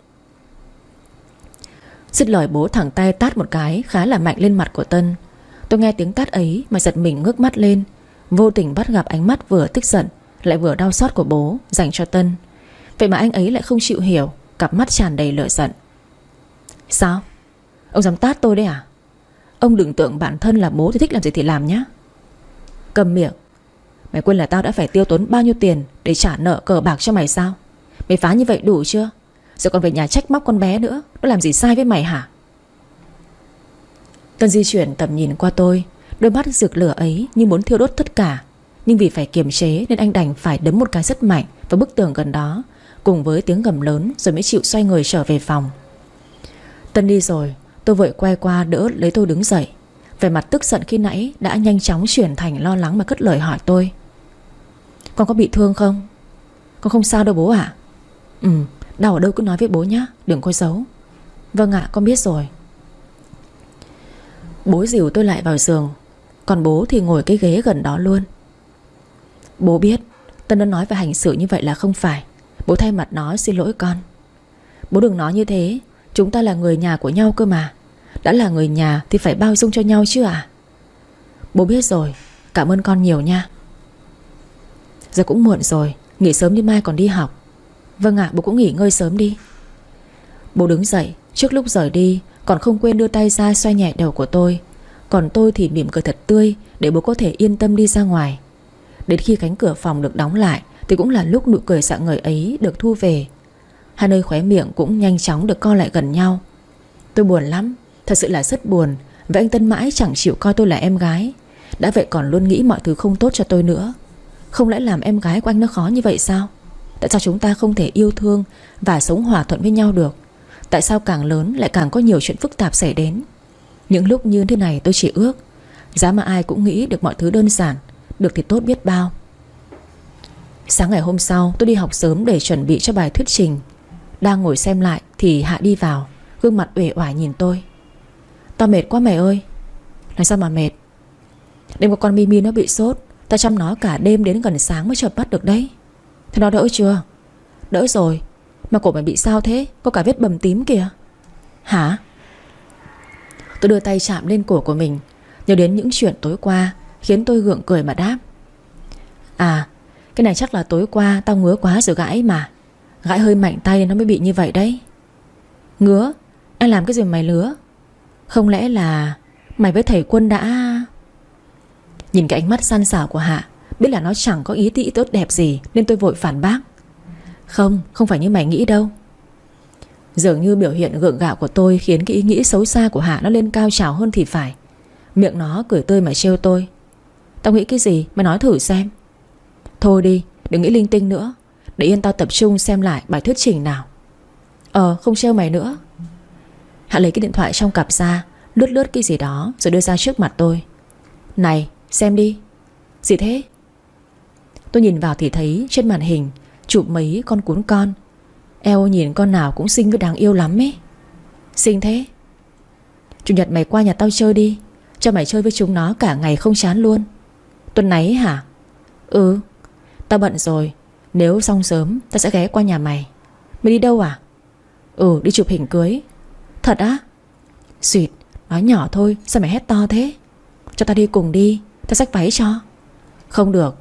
Dứt lời bố thẳng tay tát một cái khá là mạnh lên mặt của Tân. Tôi nghe tiếng tát ấy mà giật mình ngước mắt lên, vô tình bắt gặp ánh mắt vừa tức giận lại vừa đau xót của bố dành cho Tân. Vậy mà anh ấy lại không chịu hiểu, cặp mắt tràn đầy lửa giận. Sao? Ông dám tát tôi đấy à? Ông đừng tưởng bản thân là bố thì thích làm gì thì làm nhá. Cầm miệng, Mày quên là tao đã phải tiêu tốn bao nhiêu tiền để trả nợ cờ bạc cho mày sao? Mày phá như vậy đủ chưa? Rồi còn về nhà trách móc con bé nữa. Nó làm gì sai với mày hả? Tân di chuyển tầm nhìn qua tôi. Đôi mắt rực lửa ấy như muốn thiêu đốt tất cả. Nhưng vì phải kiềm chế nên anh đành phải đấm một cái rất mạnh vào bức tường gần đó, cùng với tiếng gầm lớn, rồi mới chịu xoay người trở về phòng. Tân đi rồi, tôi vội quay qua đỡ lấy tôi đứng dậy. Vẻ mặt tức giận khi nãy đã nhanh chóng chuyển thành lo lắng mà cất lời hỏi tôi: Con có bị thương không? Con không sao đâu bố ạ. À? Ừ, đau ở đâu cứ nói với bố nhá, đừng có giấu. Vâng ạ, con biết rồi. Bố dìu tôi lại vào giường, còn bố thì ngồi cái ghế gần đó luôn. Bố biết Tân đã nói và hành xử như vậy là không phải. Bố thay mặt nói xin lỗi con. Bố đừng nói như thế. Chúng ta là người nhà của nhau cơ mà. Đã là người nhà thì phải bao dung cho nhau chứ à? Bố biết rồi, cảm ơn con nhiều nha. Giờ cũng muộn rồi, nghỉ sớm đi mai còn đi học. Vâng ạ, bố cũng nghỉ ngơi sớm đi. Bố đứng dậy, trước lúc rời đi còn không quên đưa tay ra xoay nhẹ đầu của tôi. Còn tôi thì mỉm cười thật tươi để bố có thể yên tâm đi ra ngoài. Đến khi cánh cửa phòng được đóng lại thì cũng là lúc nụ cười rạng ngời ấy được thu về. Hai nơi khóe miệng cũng nhanh chóng được co lại gần nhau. Tôi buồn lắm, thật sự là rất buồn. Và anh Tân mãi chẳng chịu coi tôi là em gái. Đã vậy còn luôn nghĩ mọi thứ không tốt cho tôi nữa. Không lẽ làm em gái của anh nó khó như vậy sao? Tại sao chúng ta không thể yêu thương và sống hòa thuận với nhau được? Tại sao càng lớn lại càng có nhiều chuyện phức tạp xảy đến? Những lúc như thế này tôi chỉ ước giá mà ai cũng nghĩ được mọi thứ đơn giản, được thì tốt biết bao. Sáng ngày hôm sau tôi đi học sớm để chuẩn bị cho bài thuyết trình. Đang ngồi xem lại thì Hạ đi vào, gương mặt uể oải nhìn tôi. Tao mệt quá mày ơi. Làm sao mà mệt? Đêm qua con Mimi nó bị sốt, tao chăm nó cả đêm đến gần sáng mới chợp bắt được đấy. Thế nó đỡ chưa? Đỡ rồi. Mà cổ mày bị sao thế? Có cả vết bầm tím kìa. Hả? Tôi đưa tay chạm lên cổ của mình, nhớ đến những chuyện tối qua, khiến tôi gượng cười mà đáp: À, cái này chắc là tối qua tao ngứa quá rồi gãi mà. Gãi hơi mạnh tay nó mới bị như vậy đấy. Ngứa? Anh làm cái gì mà mày ngứa? Không lẽ là mày với thầy Quân đã... Nhìn cái ánh mắt săn sảo của Hạ, biết là nó chẳng có ý tị tốt đẹp gì, nên tôi vội phản bác: Không, không phải như mày nghĩ đâu. Dường như biểu hiện gượng gạo của tôi khiến cái ý nghĩ xấu xa của Hạ nó lên cao trào hơn thì phải. Miệng nó cười tươi mà trêu tôi: Tao nghĩ cái gì mày nói thử xem. Thôi đi, đừng nghĩ linh tinh nữa, để yên tao tập trung xem lại bài thuyết trình nào. Ờ, không trêu mày nữa. Hạ lấy cái điện thoại trong cặp ra, lướt lướt cái gì đó rồi đưa ra trước mặt tôi. Này, xem đi. Gì thế? Tôi nhìn vào thì thấy trên màn hình chụp mấy con cún con. Eo nhìn con nào cũng xinh với đáng yêu lắm ấy. Xinh thế? Chủ nhật mày qua nhà tao chơi đi, cho mày chơi với chúng nó cả ngày không chán luôn. Tuần này hả? Ừ, tao bận rồi. Nếu xong sớm tao sẽ ghé qua nhà mày. Mày đi đâu à? Ừ, đi chụp hình cưới. Thật á? Xuyệt, nói nhỏ thôi, sao mày hét to thế? Cho tao đi cùng đi, tao xách váy cho. Không được.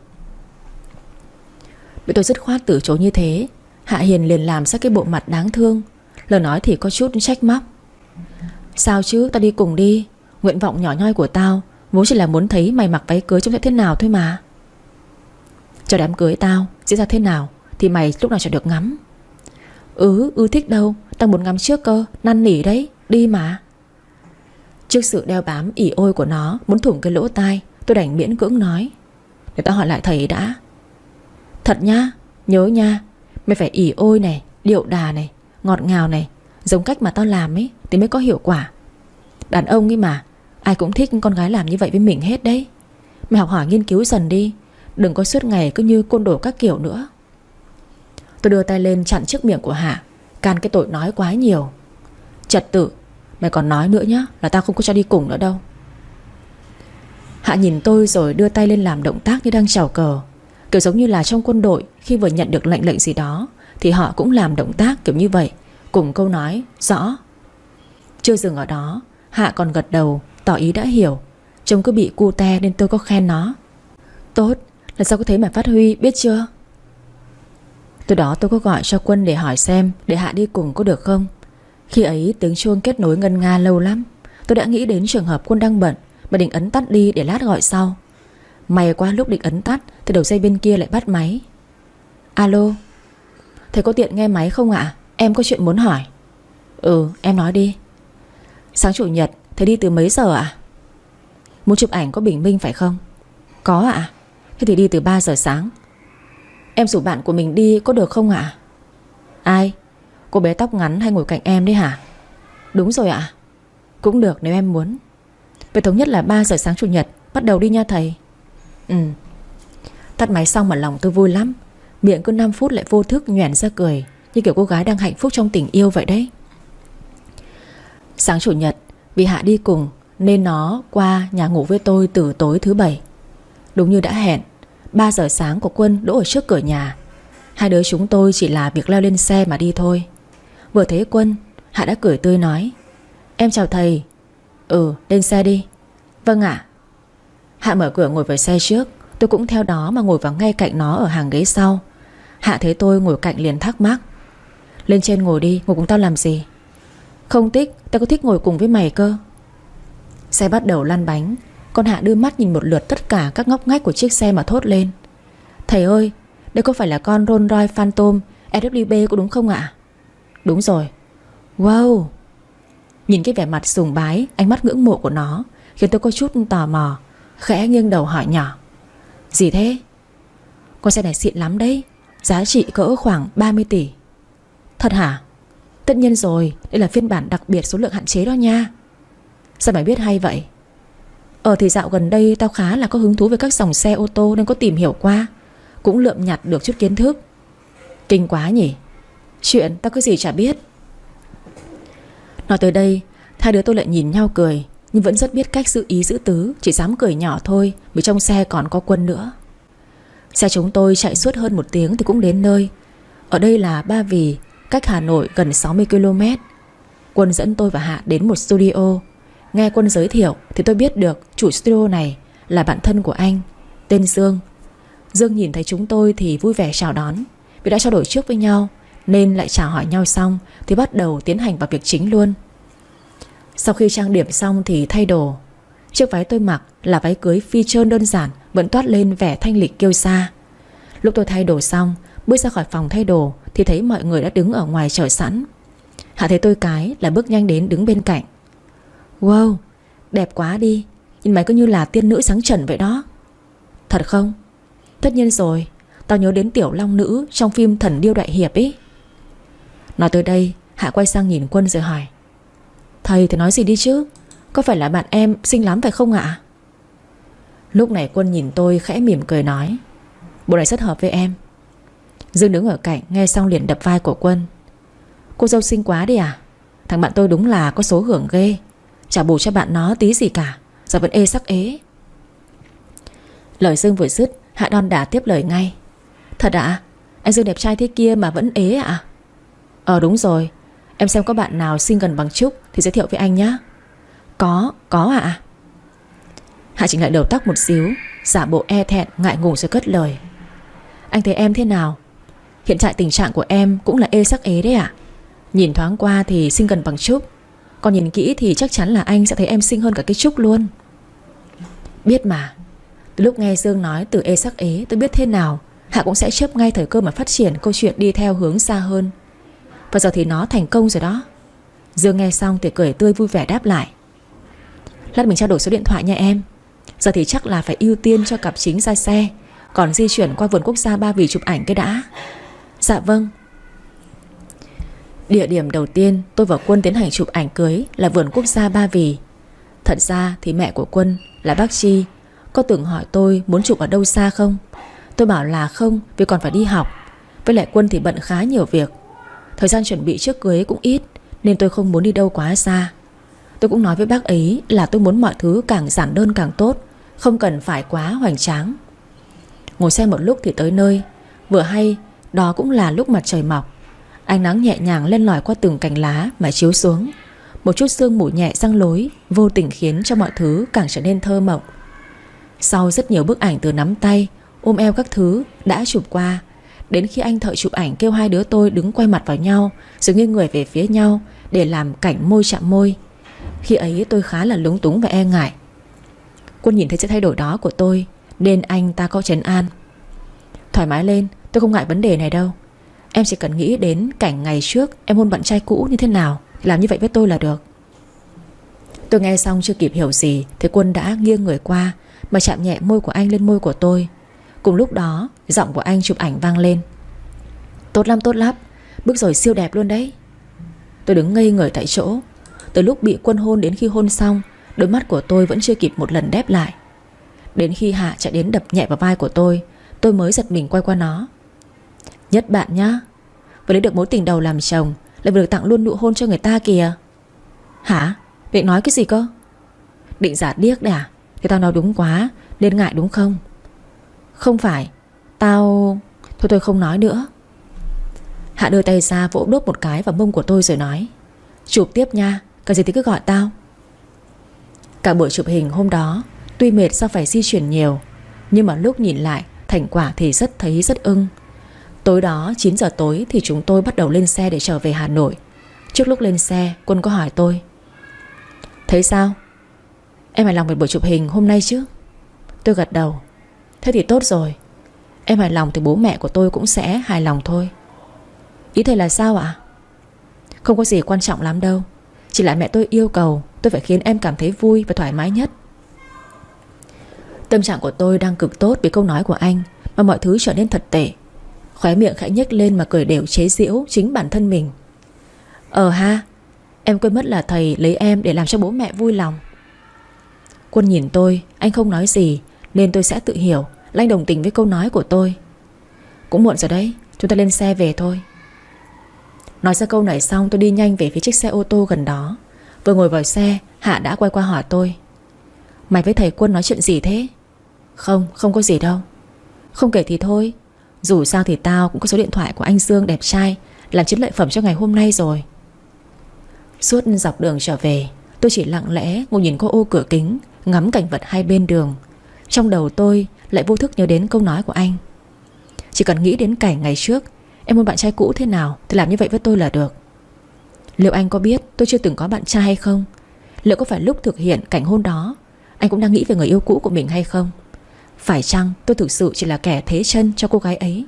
Bị tôi dứt khoát từ chối như thế, Hạ Hiền liền làm ra cái bộ mặt đáng thương. Lời nói thì có chút trách móc. Sao chứ, tao đi cùng đi. Nguyện vọng nhỏ nhoi của tao vốn chỉ là muốn thấy mày mặc váy cưới trông sẽ thế nào thôi mà. Cho đám cưới tao diễn ra thế nào thì mày lúc nào cho được ngắm. Ừ, ư thích đâu, tao muốn ngắm trước cơ, năn nỉ đấy, đi mà. Trước sự đeo bám ỉ ôi của nó muốn thủng cái lỗ tai, tôi đành miễn cưỡng nói: Để tao hỏi lại thầy đã. Thật nhá, nhớ nha, mày phải ỉ ôi này, điệu đà này, ngọt ngào này, giống cách mà tao làm ấy thì mới có hiệu quả. Đàn ông ấy mà, ai cũng thích con gái làm như vậy với mình hết đấy. Mày học hỏi nghiên cứu dần đi, đừng có suốt ngày cứ như côn đồ các kiểu nữa. Tôi đưa tay lên chặn trước miệng của Hạ, can cái tội nói quá nhiều. Trật tự, mày còn nói nữa nhá, là tao không có cho đi cùng nữa đâu. Hạ nhìn tôi rồi đưa tay lên làm động tác như đang chào cờ, kiểu giống như là trong quân đội khi vừa nhận được lệnh lệnh gì đó thì họ cũng làm động tác kiểu như vậy, cùng câu nói rõ. Chưa dừng ở đó, Hạ còn gật đầu tỏ ý đã hiểu. Trông cứ bị cu te nên tôi có khen nó: Tốt, lần sau có thấy mày phát huy, biết chưa? Từ đó tôi có gọi cho Quân để hỏi xem để Hạ đi cùng có được không. Khi ấy tiếng chuông kết nối ngân nga lâu lắm. Tôi đã nghĩ đến trường hợp Quân đang bận mà định ấn tắt đi để lát gọi sau. May quá lúc định ấn tắt thì đầu dây bên kia lại bắt máy. Alo, thầy có tiện nghe máy không ạ? Em có chuyện muốn hỏi. Ừ, em nói đi. Sáng chủ nhật thầy đi từ mấy giờ ạ? Muốn chụp ảnh có bình minh phải không? Có ạ. Thế thì đi từ ba giờ sáng. Em rủ bạn của mình đi có được không ạ? Ai? Cô bé tóc ngắn hay ngồi cạnh em đấy hả? Đúng rồi ạ. Cũng được nếu em muốn. Vậy thống nhất là ba giờ sáng chủ nhật bắt đầu đi nha thầy. Ừ. Tắt máy xong mà lòng tôi vui lắm. Miệng cứ năm phút lại vô thức nhoẻn ra cười, như kiểu cô gái đang hạnh phúc trong tình yêu vậy đấy. Sáng chủ nhật vì Hạ đi cùng nên nó qua nhà ngủ với tôi từ tối thứ bảy. Đúng như đã hẹn, ba giờ sáng của Quân đỗ ở trước cửa nhà. Hai đứa chúng tôi chỉ là việc leo lên xe mà đi thôi. Vừa thấy Quân, Hạ đã cười tươi nói: Em chào thầy. Ừ, lên xe đi. Vâng ạ. Hạ mở cửa ngồi vào xe trước. Tôi cũng theo đó mà ngồi vào ngay cạnh nó ở hàng ghế sau. Hạ thấy tôi ngồi cạnh liền thắc mắc: Lên trên ngồi đi, ngồi cùng tao làm gì? Không thích, tao có thích ngồi cùng với mày cơ. Xe bắt đầu lăn bánh. Con Hạ đưa mắt nhìn một lượt tất cả các ngóc ngách của chiếc xe mà thốt lên: Thầy ơi, đây có phải là con Rolls Royce Phantom e vê bê có đúng không ạ? Đúng rồi. Wow. Nhìn cái vẻ mặt sùng bái, ánh mắt ngưỡng mộ của nó khiến tôi có chút tò mò, khẽ nghiêng đầu hỏi nhỏ: Gì thế? Con xe này xịn lắm đấy, giá trị cỡ khoảng ba mươi tỷ. Thật hả? Tất nhiên rồi, đây là phiên bản đặc biệt số lượng hạn chế đó nha. Sao mày biết hay vậy? Ờ thì dạo gần đây tao khá là có hứng thú với các dòng xe ô tô nên có tìm hiểu qua, cũng lượm nhặt được chút kiến thức. Kinh quá nhỉ. Chuyện tao cứ gì chả biết. Nói tới đây, hai đứa tôi lại nhìn nhau cười, nhưng vẫn rất biết cách giữ ý giữ tứ, chỉ dám cười nhỏ thôi vì trong xe còn có Quân nữa. Xe chúng tôi chạy suốt hơn một tiếng thì cũng đến nơi. Ở đây là Ba Vì, cách Hà Nội gần sáu mươi ki lô mét. Quân dẫn tôi và Hạ đến một studio. Nghe Quân giới thiệu thì tôi biết được chủ studio này là bạn thân của anh, tên Dương. Dương nhìn thấy chúng tôi thì vui vẻ chào đón. Vì đã trao đổi trước với nhau nên lại chào hỏi nhau xong thì bắt đầu tiến hành vào việc chính luôn. Sau khi trang điểm xong thì thay đồ. Chiếc váy tôi mặc là váy cưới phi trơn đơn giản, vẫn toát lên vẻ thanh lịch kiêu sa. Lúc tôi thay đồ xong, bước ra khỏi phòng thay đồ thì thấy mọi người đã đứng ở ngoài chờ sẵn. Hạ thấy tôi cái là bước nhanh đến đứng bên cạnh. Wow, đẹp quá đi. Nhìn mày cứ như là tiên nữ sáng trần vậy đó. Thật không? Tất nhiên rồi. Tao nhớ đến tiểu long nữ trong phim Thần Điêu Đại Hiệp ấy. Nói tới đây, Hạ quay sang nhìn Quân rồi hỏi: Thầy thì nói gì đi chứ? Có phải là bạn em xinh lắm phải không ạ? Lúc này Quân nhìn tôi khẽ mỉm cười nói: Bộ này rất hợp với em. Dương đứng ở cạnh nghe xong liền đập vai của Quân: Cô dâu xinh quá đi à? Thằng bạn tôi đúng là có số hưởng ghê. Chả bù cho bạn nó tí gì cả, giờ vẫn ê sắc ế. Lời Dương vừa dứt, Hạ đon đả tiếp lời ngay: Thật ạ? À? Anh Dương đẹp trai thế kia mà vẫn ế ạ? À? Ờ đúng rồi. Em xem có bạn nào xinh gần bằng Trúc thì giới thiệu với anh nhé. Có, có ạ. À? Hạ chỉnh lại đầu tóc một xíu, giả bộ e thẹn ngại ngùng rồi cất lời: Anh thấy em thế nào? Hiện tại tình trạng của em cũng là ê sắc ế đấy ạ. À? Nhìn thoáng qua thì xinh gần bằng Trúc, còn nhìn kỹ thì chắc chắn là anh sẽ thấy em xinh hơn cả cái Trúc luôn. Biết mà. Từ lúc nghe Dương nói từ ê sắc ế, tôi biết thế nào Hạ cũng sẽ chớp ngay thời cơ mà phát triển câu chuyện đi theo hướng xa hơn. Và giờ thì nó thành công rồi đó. Dương nghe xong thì cười tươi vui vẻ đáp lại: Lát mình trao đổi số điện thoại nha em. Giờ thì chắc là phải ưu tiên cho cặp chính ra xe, còn di chuyển qua vườn quốc gia Ba Vì chụp ảnh cái đã. Dạ vâng. Địa điểm đầu tiên tôi và Quân tiến hành chụp ảnh cưới là vườn quốc gia Ba Vì. Thật ra thì mẹ của Quân là bác Chi có từng hỏi tôi muốn chụp ở đâu xa không. Tôi bảo là không, vì còn phải đi học. Với lại Quân thì bận khá nhiều việc. Thời gian chuẩn bị trước cưới cũng ít, nên tôi không muốn đi đâu quá xa. Tôi cũng nói với bác ấy là tôi muốn mọi thứ càng giản đơn càng tốt, không cần phải quá hoành tráng. Ngồi xe một lúc thì tới nơi. Vừa hay đó cũng là lúc mặt trời mọc. Ánh nắng nhẹ nhàng len lỏi qua từng cành lá mà chiếu xuống. Một chút sương mù nhẹ răng lối, vô tình khiến cho mọi thứ càng trở nên thơ mộng. Sau rất nhiều bức ảnh từ nắm tay, ôm eo các thứ đã chụp qua, đến khi anh thợ chụp ảnh kêu hai đứa tôi đứng quay mặt vào nhau rồi nghiêng người về phía nhau để làm cảnh môi chạm môi. Khi ấy tôi khá là lúng túng và e ngại. Quân nhìn thấy sự thay đổi đó của tôi nên anh ta có trấn an. Thoải mái lên, tôi không ngại vấn đề này đâu. Em chỉ cần nghĩ đến cảnh ngày trước em hôn bạn trai cũ như thế nào thì làm như vậy với tôi là được. Tôi nghe xong chưa kịp hiểu gì thì Quân đã nghiêng người qua mà chạm nhẹ môi của anh lên môi của tôi. Cùng lúc đó giọng của anh chụp ảnh vang lên. Tốt lắm tốt lắm, bức rồi siêu đẹp luôn đấy. Tôi đứng ngây người tại chỗ. Từ lúc bị Quân hôn đến khi hôn xong, đôi mắt của tôi vẫn chưa kịp một lần đép lại. Đến khi Hạ chạy đến đập nhẹ vào vai của tôi, tôi mới giật mình quay qua nó. Nhất bạn nhá, vừa lấy được mối tình đầu làm chồng, lại vừa được tặng luôn nụ hôn cho người ta kìa. Hả? Định nói cái gì cơ? Định giả điếc đấy à? Thì tao nói đúng quá nên ngại đúng không? Không phải, tao... Thôi tôi không nói nữa. Hạ đưa tay ra vỗ đốt một cái vào mông của tôi rồi nói. Chụp tiếp nha, cần gì thì cứ gọi tao. Cả buổi chụp hình hôm đó, tuy mệt do phải di chuyển nhiều, nhưng mà lúc nhìn lại thành quả thì rất thấy rất ưng. Tối đó chín giờ tối thì chúng tôi bắt đầu lên xe để trở về Hà Nội. Trước lúc lên xe, Quân có hỏi tôi. Thấy sao? Em hài lòng về buổi chụp hình hôm nay chứ? Tôi gật đầu. Thế thì tốt rồi. Em hài lòng thì bố mẹ của tôi cũng sẽ hài lòng thôi. Ý thầy là sao ạ? Không có gì quan trọng lắm đâu. Chỉ là mẹ tôi yêu cầu tôi phải khiến em cảm thấy vui và thoải mái nhất. Tâm trạng của tôi đang cực tốt vì câu nói của anh mà mọi thứ trở nên thật tệ. Khóe miệng khẽ nhếch lên mà cười đều chế giễu chính bản thân mình. Ờ ha, em quên mất là thầy lấy em để làm cho bố mẹ vui lòng. Quân nhìn tôi, anh không nói gì nên tôi sẽ tự hiểu là anh đồng tình với câu nói của tôi. Cũng muộn rồi đấy, chúng ta lên xe về thôi. Nói ra câu này xong tôi đi nhanh về phía chiếc xe ô tô gần đó. Vừa ngồi vào xe, Hạ đã quay qua hỏi tôi. Mày với thầy Quân nói chuyện gì thế? Không, không có gì đâu. Không kể thì thôi. Dù sao thì tao cũng có số điện thoại của anh Dương đẹp trai làm chiến lợi phẩm cho ngày hôm nay rồi. Suốt dọc đường trở về, tôi chỉ lặng lẽ ngồi nhìn qua ô cửa kính, ngắm cảnh vật hai bên đường. Trong đầu tôi lại vô thức nhớ đến câu nói của anh. Chỉ cần nghĩ đến cảnh ngày trước em hôn bạn trai cũ thế nào thì làm như vậy với tôi là được. Liệu anh có biết tôi chưa từng có bạn trai hay không? Liệu có phải lúc thực hiện cảnh hôn đó anh cũng đang nghĩ về người yêu cũ của mình hay không? Phải chăng tôi thực sự chỉ là kẻ thế chân cho cô gái ấy?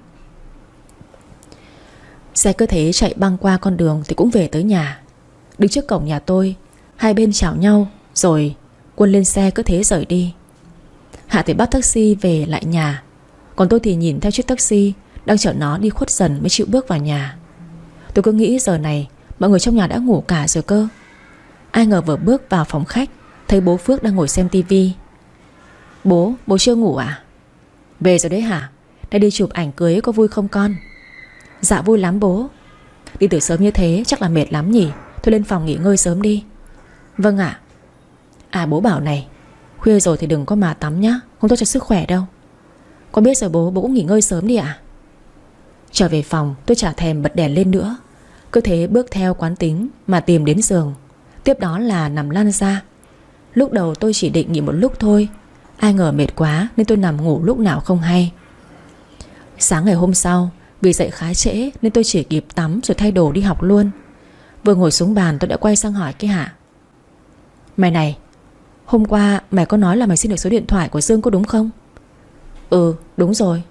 Xe cứ thế chạy băng qua con đường thì cũng về tới nhà. Đứng trước cổng nhà tôi, hai bên chào nhau rồi Quân lên xe cứ thế rời đi. Hạ thì bắt taxi về lại nhà, còn tôi thì nhìn theo chiếc taxi đang chở nó đi khuất dần mới chịu bước vào nhà. Tôi cứ nghĩ giờ này mọi người trong nhà đã ngủ cả rồi cơ. Ai ngờ vừa bước vào phòng khách thấy bố Phước đang ngồi xem tivi. Bố, bố chưa ngủ à? Về rồi đấy hả? Đã đi chụp ảnh cưới có vui không con? Dạ vui lắm bố. Đi từ sớm như thế chắc là mệt lắm nhỉ? Thôi lên phòng nghỉ ngơi sớm đi. Vâng ạ. À bố bảo này, khuya rồi thì đừng có mà tắm nhá, không tốt cho sức khỏe đâu. Con biết rồi bố, bố cũng nghỉ ngơi sớm đi ạ. Trở về phòng tôi chả thèm bật đèn lên nữa, cứ thế bước theo quán tính mà tìm đến giường. Tiếp đó là nằm lăn ra. Lúc đầu tôi chỉ định nghỉ một lúc thôi, ai ngờ mệt quá nên tôi nằm ngủ lúc nào không hay. Sáng ngày hôm sau, vì dậy khá trễ nên tôi chỉ kịp tắm rồi thay đồ đi học luôn. Vừa ngồi xuống bàn tôi đã quay sang hỏi cái Hạ. Mày này, hôm qua mày có nói là mày xin được số điện thoại của Dương có đúng không? Ừ, đúng rồi.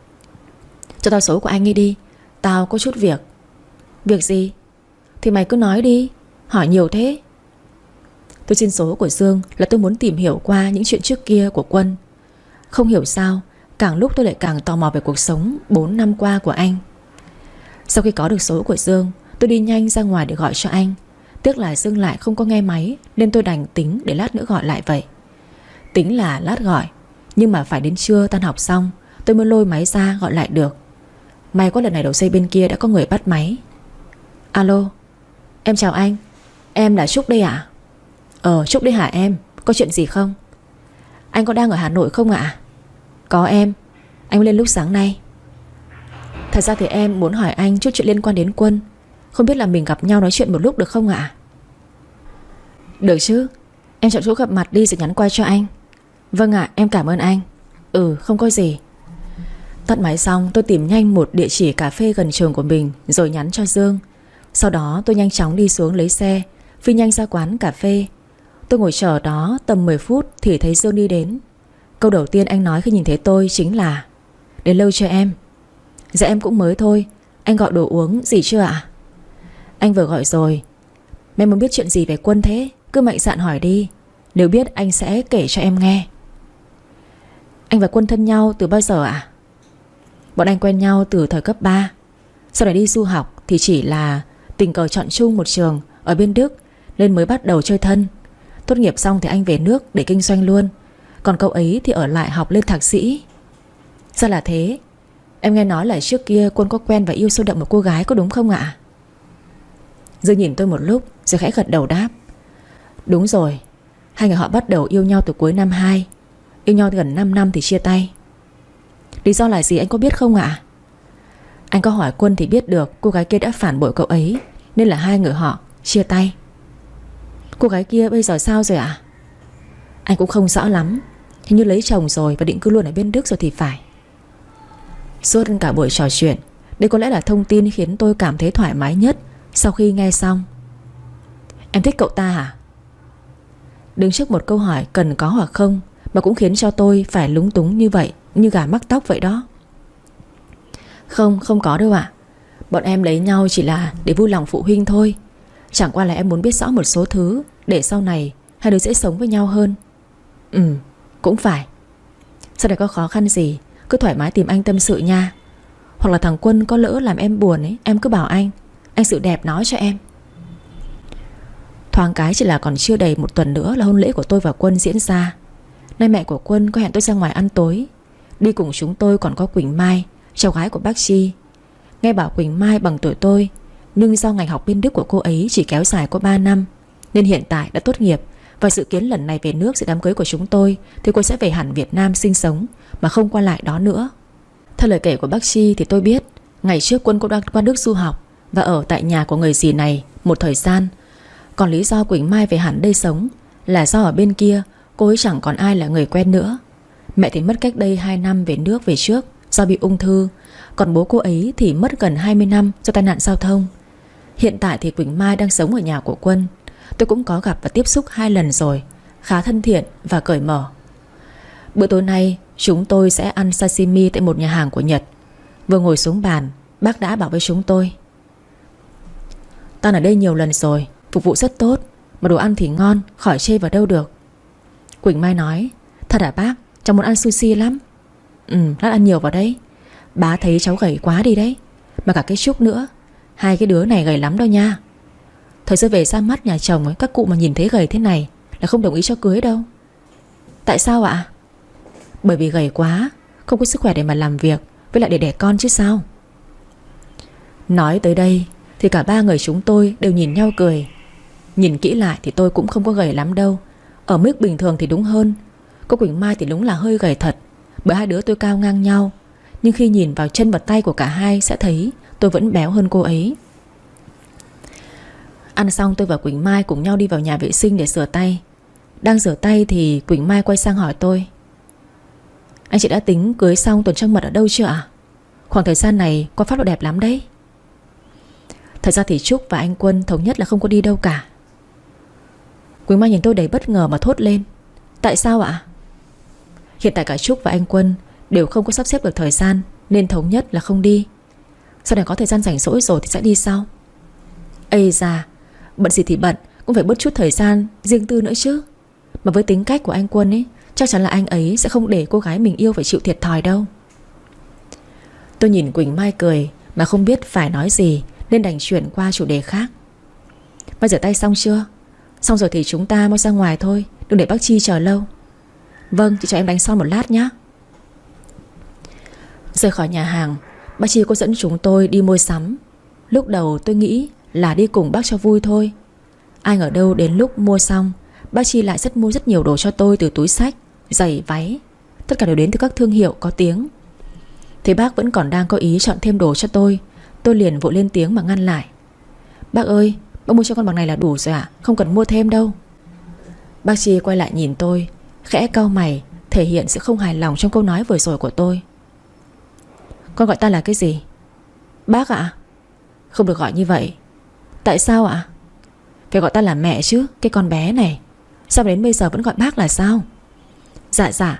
Cho tao số của anh ấy đi, tao có chút việc. Việc gì? Thì mày cứ nói đi, hỏi nhiều thế. Tôi xin số của Dương là tôi muốn tìm hiểu qua những chuyện trước kia của Quân. Không hiểu sao càng lúc tôi lại càng tò mò về cuộc sống bốn năm qua của anh. Sau khi có được số của Dương, tôi đi nhanh ra ngoài để gọi cho anh. Tiếc là Dương lại không có nghe máy nên tôi đành tính để lát nữa gọi lại vậy. Tính là lát gọi, nhưng mà phải đến trưa tan học xong tôi mới lôi máy ra gọi lại được. May quá lần này đầu dây bên kia đã có người bắt máy. Alo, em chào anh. Em là Trúc đây ạ? Ờ, Trúc đây hả em? Có chuyện gì không? Anh có đang ở Hà Nội không ạ? Có em, anh lên lúc sáng nay. Thật ra thì em muốn hỏi anh chút chuyện liên quan đến Quân. Không biết là mình gặp nhau nói chuyện một lúc được không ạ? Được chứ, em chọn chỗ gặp mặt đi rồi nhắn qua cho anh. Vâng ạ, em cảm ơn anh. Ừ, không có gì. Tắt máy xong tôi tìm nhanh một địa chỉ cà phê gần trường của mình rồi nhắn cho Dương. Sau đó tôi nhanh chóng đi xuống lấy xe, phi nhanh ra quán cà phê. Tôi ngồi chờ đó tầm mười phút thì thấy Dương đi đến. Câu đầu tiên anh nói khi nhìn thấy tôi chính là: đến lâu chưa em? Dạ em cũng mới thôi. Anh gọi đồ uống gì chưa ạ? Anh vừa gọi rồi. Mẹ muốn biết chuyện gì về Quân thế? Cứ mạnh dạn hỏi đi. Nếu biết anh sẽ kể cho em nghe. Anh và Quân thân nhau từ bao giờ ạ? Bọn anh quen nhau từ thời cấp ba. Sau này đi du học thì chỉ là tình cờ chọn chung một trường ở bên Đức nên mới bắt đầu chơi thân. Tốt nghiệp xong thì anh về nước để kinh doanh luôn, còn cậu ấy thì ở lại học lên thạc sĩ. Ra là thế. Em nghe nói là trước kia Quân có quen và yêu sâu đậm một cô gái, có đúng không ạ? Dương nhìn tôi một lúc rồi khẽ gật đầu đáp: đúng rồi. Hai người họ bắt đầu yêu nhau từ cuối năm hai. Yêu nhau gần năm năm thì chia tay. Lý do là gì anh có biết không ạ? Anh có hỏi Quân thì biết được cô gái kia đã phản bội cậu ấy, nên là hai người họ chia tay. Cô gái kia bây giờ sao rồi ạ? Anh cũng không rõ lắm. Hình như lấy chồng rồi và định cư luôn ở bên Đức rồi thì phải. Suốt cả buổi trò chuyện, đây có lẽ là thông tin khiến tôi cảm thấy thoải mái nhất sau khi nghe xong. Em thích cậu ta hả? Đứng trước một câu hỏi cần có hoặc không mà cũng khiến cho tôi phải lúng túng như vậy, như gà mắc tóc vậy đó. Không, không có đâu ạ. Bọn em lấy nhau chỉ là để vui lòng phụ huynh thôi. Chẳng qua là em muốn biết rõ một số thứ để sau này hai đứa dễ sống với nhau hơn. Ừ, cũng phải. Sau này có khó khăn gì cứ thoải mái tìm anh tâm sự nha. Hoặc là thằng Quân có lỡ làm em buồn ấy, em cứ bảo anh. Anh sự đẹp nói cho em. Thoáng cái chỉ là còn chưa đầy một tuần nữa là hôn lễ của tôi và Quân diễn ra. Nay mẹ của Quân có hẹn tôi ra ngoài ăn tối. Đi cùng chúng tôi còn có Quỳnh Mai, cháu gái của bác Chi. Nghe bảo Quỳnh Mai bằng tuổi tôi, nhưng do ngành học bên Đức của cô ấy chỉ kéo dài có ba năm nên hiện tại đã tốt nghiệp. Và dự kiến lần này về nước dự đám cưới của chúng tôi thì cô sẽ về hẳn Việt Nam sinh sống mà không qua lại đó nữa. Theo lời kể của bác Chi thì tôi biết ngày trước Quân cũng đang qua Đức du học và ở tại nhà của người dì này một thời gian. Còn lý do Quỳnh Mai về hẳn đây sống là do ở bên kia cô ấy chẳng còn ai là người quen nữa. Mẹ thì mất cách đây hai năm về nước về trước do bị ung thư. Còn bố cô ấy thì mất gần hai mươi năm do tai nạn giao thông. Hiện tại thì Quỳnh Mai đang sống ở nhà của Quân. Tôi cũng có gặp và tiếp xúc hai lần rồi, khá thân thiện và cởi mở. Bữa tối nay chúng tôi sẽ ăn sashimi tại một nhà hàng của Nhật. Vừa ngồi xuống bàn, bác đã bảo với chúng tôi: "Tao ở đây nhiều lần rồi, phục vụ rất tốt, mà đồ ăn thì ngon, khỏi chê vào đâu được." Quỳnh Mai nói: "Thật hả bác? Cháu muốn ăn sushi lắm." "Ừ, lát ăn nhiều vào đấy. Bá thấy cháu gầy quá đi đấy. Mà cả cái Trúc nữa. Hai cái đứa này gầy lắm đâu nha. Thời xưa về ra mắt nhà chồng ấy, các cụ mà nhìn thấy gầy thế này là không đồng ý cho cưới đâu." "Tại sao ạ?" "Bởi vì gầy quá, không có sức khỏe để mà làm việc, với lại để đẻ con chứ sao." Nói tới đây thì cả ba người chúng tôi đều nhìn nhau cười. Nhìn kỹ lại thì tôi cũng không có gầy lắm đâu. Ở mức bình thường thì đúng hơn. Cô Quỳnh Mai thì đúng là hơi gầy thật, bởi hai đứa tôi cao ngang nhau. Nhưng khi nhìn vào chân và tay của cả hai sẽ thấy tôi vẫn béo hơn cô ấy. Ăn xong tôi và Quỳnh Mai cùng nhau đi vào nhà vệ sinh để rửa tay. Đang rửa tay thì Quỳnh Mai quay sang hỏi tôi: "Anh chị đã tính cưới xong tuần trăng mật ở đâu chưa ạ? Khoảng thời gian này có pháp độ đẹp lắm đấy." Thật ra thì Trúc và anh Quân thống nhất là không có đi đâu cả. Quỳnh Mai nhìn tôi đầy bất ngờ mà thốt lên: "Tại sao ạ?" Hiện tại cả Trúc và anh Quân đều không có sắp xếp được thời gian nên thống nhất là không đi. Sau này có thời gian rảnh rỗi rồi thì sẽ đi sau. Ây da, bận gì thì bận, cũng phải bớt chút thời gian riêng tư nữa chứ. Mà với tính cách của anh Quân ấy, chắc chắn là anh ấy sẽ không để cô gái mình yêu phải chịu thiệt thòi đâu. Tôi nhìn Quỳnh Mai cười mà không biết phải nói gì nên đành chuyển qua chủ đề khác. "Mai rửa tay xong chưa?" "Xong rồi thì chúng ta mau ra ngoài thôi, đừng để bác Chi chờ lâu." "Vâng, chị cho em đánh son một lát nhé." Rời khỏi nhà hàng, bác Chi có dẫn chúng tôi đi mua sắm. Lúc đầu tôi nghĩ là đi cùng bác cho vui thôi. Ai ngờ đâu đến lúc mua xong, bác Chi lại rất mua rất nhiều đồ cho tôi, từ túi xách, giày, váy. Tất cả đều đến từ các thương hiệu có tiếng. Thế bác vẫn còn đang có ý chọn thêm đồ cho tôi. Tôi liền vội lên tiếng mà ngăn lại: "Bác ơi, bác mua cho con bằng này là đủ rồi ạ, không cần mua thêm đâu." Bác Chi quay lại nhìn tôi, khẽ cau mày, thể hiện sự không hài lòng trong câu nói vừa rồi của tôi. "Con gọi ta là cái gì?" "Bác ạ." "Không được gọi như vậy." "Tại sao ạ?" "Phải gọi ta là mẹ chứ, cái con bé này. Sao đến bây giờ vẫn gọi bác là sao?" "Dạ dạ,